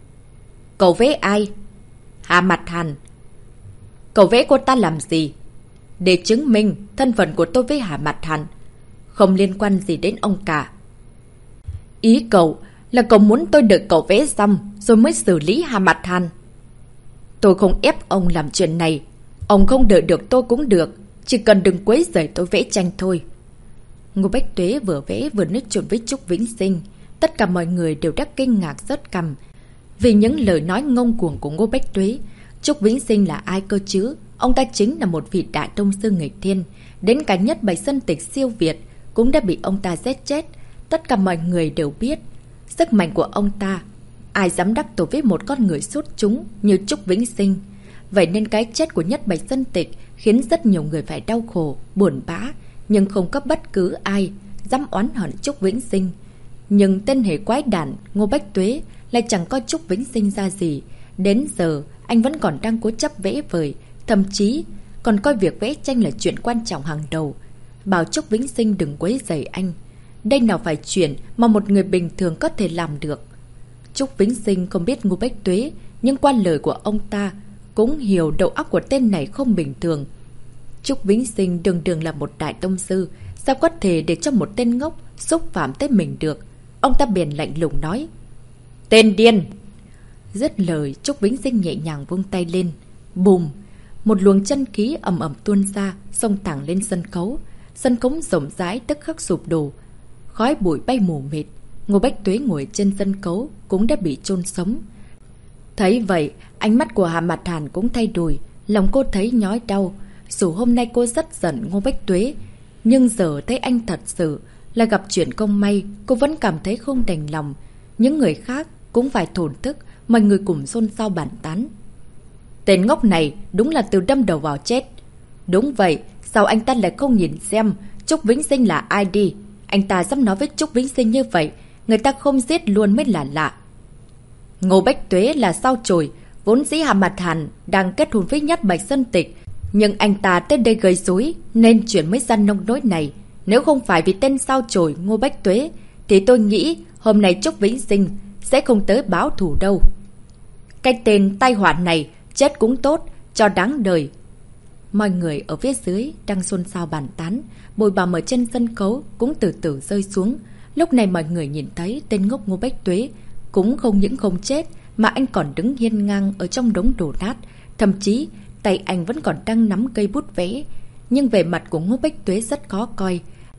Cậu vẽ ai? Hạ Mạt Hàn. Cậu vẽ cô ta làm gì? Để chứng minh thân phận của tôi với Hạ Mạt Hàn không liên quan gì đến ông cả. Ý cậu là cậu muốn tôi đợi cậu vẽ xong rồi mới xử lý Hạ Mạt Hàn. Tôi không ép ông làm chuyện này. Ông không đợi được tôi cũng được, chỉ cần đừng quấy rầy tôi vẽ tranh thôi. Ngô Bách Tuế vừa vẽ vừa nói chuyện với Trúc Vĩnh Sinh. Tất cả mọi người đều đã kinh ngạc rớt cằm vì những lời nói ngông cuồng của Ngô Bách Tuế. Trúc Vĩnh Sinh là ai cơ chứ? Ông ta chính là một vị đại tông sư nghịch thiên. Đến cả Nhất Bạch Sơn Tịch siêu việt cũng đã bị ông ta giết chết. Tất cả mọi người đều biết sức mạnh của ông ta. Ai dám đắc tội với một con người xuất chúng như Trúc Vĩnh Sinh. Vậy nên cái chết của Nhất Bạch Sơn Tịch khiến rất nhiều người phải đau khổ, buồn bã. Nhưng không có bất cứ ai dám oán hận Trúc Vĩnh Sinh. Nhưng tên hệ quái đản Ngô Bách Tuế lại chẳng coi Trúc Vĩnh Sinh ra gì. Đến giờ anh vẫn còn đang cố chấp vẽ vời, thậm chí còn coi việc vẽ tranh là chuyện quan trọng hàng đầu. Bảo Trúc Vĩnh Sinh đừng quấy rầy anh. Đây nào phải chuyện mà một người bình thường có thể làm được. Trúc Vĩnh Sinh không biết Ngô Bách Tuế, nhưng qua lời của ông ta cũng hiểu đầu óc của tên này không bình thường. Trúc Vĩnh Sinh đường đường là một đại tông sư, sao có thể để cho một tên ngốc xúc phạm tới mình được. Ông ta bèn lạnh lùng nói. Tên điên! Dứt lời, Trúc Vĩnh Sinh nhẹ nhàng vung tay lên. Bùm! một luồng chân khí ầm ầm tuôn ra, xông thẳng lên sân khấu. Sân khấu rộng rãi tức khắc sụp đổ, khói bụi bay mù mịt. Ngô Bách Tuế ngồi trên sân khấu cũng đã bị chôn sống. Thấy vậy, ánh mắt của Hà Mạt Hàn cũng thay đổi, lòng cô thấy nhói đau. Dù hôm nay cô rất giận Ngô Bách Tuế, nhưng giờ thấy anh thật sự là gặp chuyện không may, cô vẫn cảm thấy không đành lòng. Những người khác cũng phải thổn thức, mọi người cùng xôn xao bàn tán. Tên ngốc này đúng là từ đâm đầu vào chết. Đúng vậy, sao anh ta lại không nhìn xem Trúc Vĩnh Sinh là ai đi? Anh ta dám nói với Trúc Vĩnh Sinh như vậy, người ta không giết luôn mới là lạ. Ngô Bách Tuế là sao chổi, vốn dĩ Hà Mạt Hàn đang kết hôn với Nhất Bạch Sơn Tịch, nhưng anh ta tới đây gây rối nên chuyện mới ra nông nỗi này. Nếu không phải vì tên sao chổi Ngô Bách Tuế thì tôi nghĩ hôm nay Trúc Vĩnh Sinh sẽ không tới báo thù đâu. Cái tên tai họa này chết cũng tốt, cho đáng đời. Mọi người ở phía dưới đang xôn xao bàn tán, bồi bằm ở trên sân khấu cũng từ từ rơi xuống. Lúc này mọi người nhìn thấy tên ngốc Ngô Bách Tuế cũng không những không chết, mà anh còn đứng hiên ngang ở trong đống đổ nát. Thậm chí tay anh vẫn còn đang nắm cây bút vẽ. Nhưng vẻ mặt của Ngô Bách Tuế rất khó coi.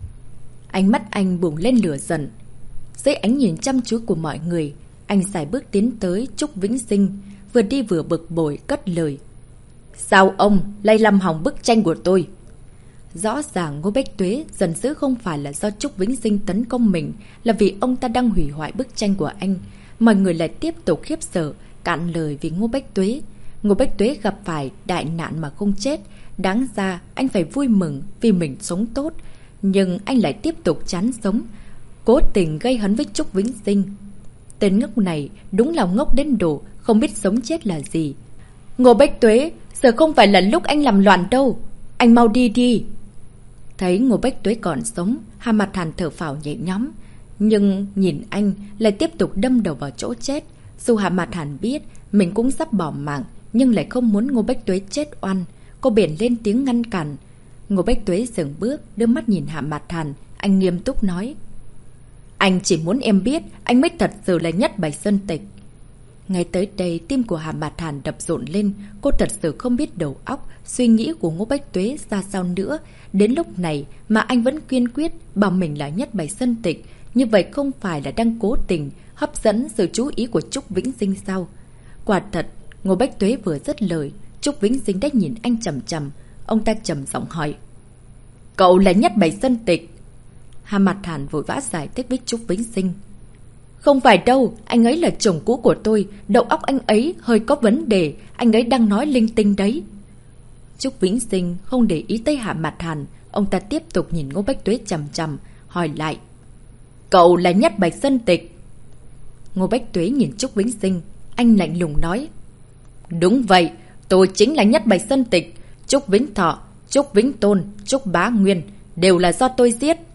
Ánh mắt anh bùng lên lửa giận. Dưới ánh nhìn chăm chú của mọi người, anh sải bước tiến tới Trúc Vĩnh Sinh, vừa đi vừa bực bội cất lời. Sao ông lại làm hỏng bức tranh của tôi? Rõ ràng Ngô Bách Tuế giận dữ không phải là do Trúc Vĩnh Sinh tấn công mình, là vì ông ta đang hủy hoại bức tranh của anh. Mọi người lại tiếp tục khiếp sợ, cạn lời vì Ngô Bách Tuế. Ngô Bách Tuế gặp phải đại nạn mà không chết, đáng ra anh phải vui mừng vì mình sống tốt. Nhưng anh lại tiếp tục chán sống, cố tình gây hấn với Trúc Vĩnh Sinh. Tên ngốc này đúng là ngốc đến độ không biết sống chết là gì. Ngô Bách Tuế, giờ không phải là lúc anh làm loạn đâu, anh mau đi đi. Thấy Ngô Bách Tuế còn sống, Hà Mạt Hàn thở phào nhẹ nhõm. Nhưng nhìn anh lại tiếp tục đâm đầu vào chỗ chết. Dù Hà Mạt Hàn biết mình cũng sắp bỏ mạng, nhưng lại không muốn Ngô Bách Tuế chết oan. Cô bèn lên tiếng ngăn cản. Ngô Bách Tuế dừng bước, đưa mắt nhìn Hà Mạt Hàn. Anh nghiêm túc nói: Anh chỉ muốn em biết anh mới thật sự là Nhất Bạch Sơn Tịch. Ngay tới đây, tim của Hà Mạt Hàn đập rộn lên. Cô thật sự không biết đầu óc, suy nghĩ của Ngô Bách Tuế ra sao nữa. Đến lúc này mà anh vẫn kiên quyết bảo mình là Nhất Bạch Sơn Tịch. Như vậy không phải là đang cố tình hấp dẫn sự chú ý của Trúc Vĩnh Sinh sao? Quả thật, Ngô Bách Tuế vừa dứt lời, Trúc Vĩnh Sinh đã nhìn anh chằm chằm. Ông ta trầm giọng hỏi: Cậu là Nhất Bạch Sơn Tịch? Hà Mạt Hàn vội vã giải thích với Trúc Vĩnh Sinh: Không phải đâu, anh ấy là chồng cũ của tôi, đầu óc anh ấy hơi có vấn đề, anh ấy đang nói linh tinh đấy. Trúc Vĩnh Sinh không để ý tới Hà Mạt Hàn, ông ta tiếp tục nhìn Ngô Bách Tuế chằm chằm, hỏi lại: Cậu là Nhất Bạch Sơn Tịch? Ngô Bách Tuế nhìn Trúc Vĩnh Sinh, anh lạnh lùng nói: Đúng vậy, tôi chính là Nhất Bạch Sơn Tịch. Trúc Vĩnh Thọ, Trúc Vĩnh Tôn, Trúc Bá Nguyên đều là do tôi giết.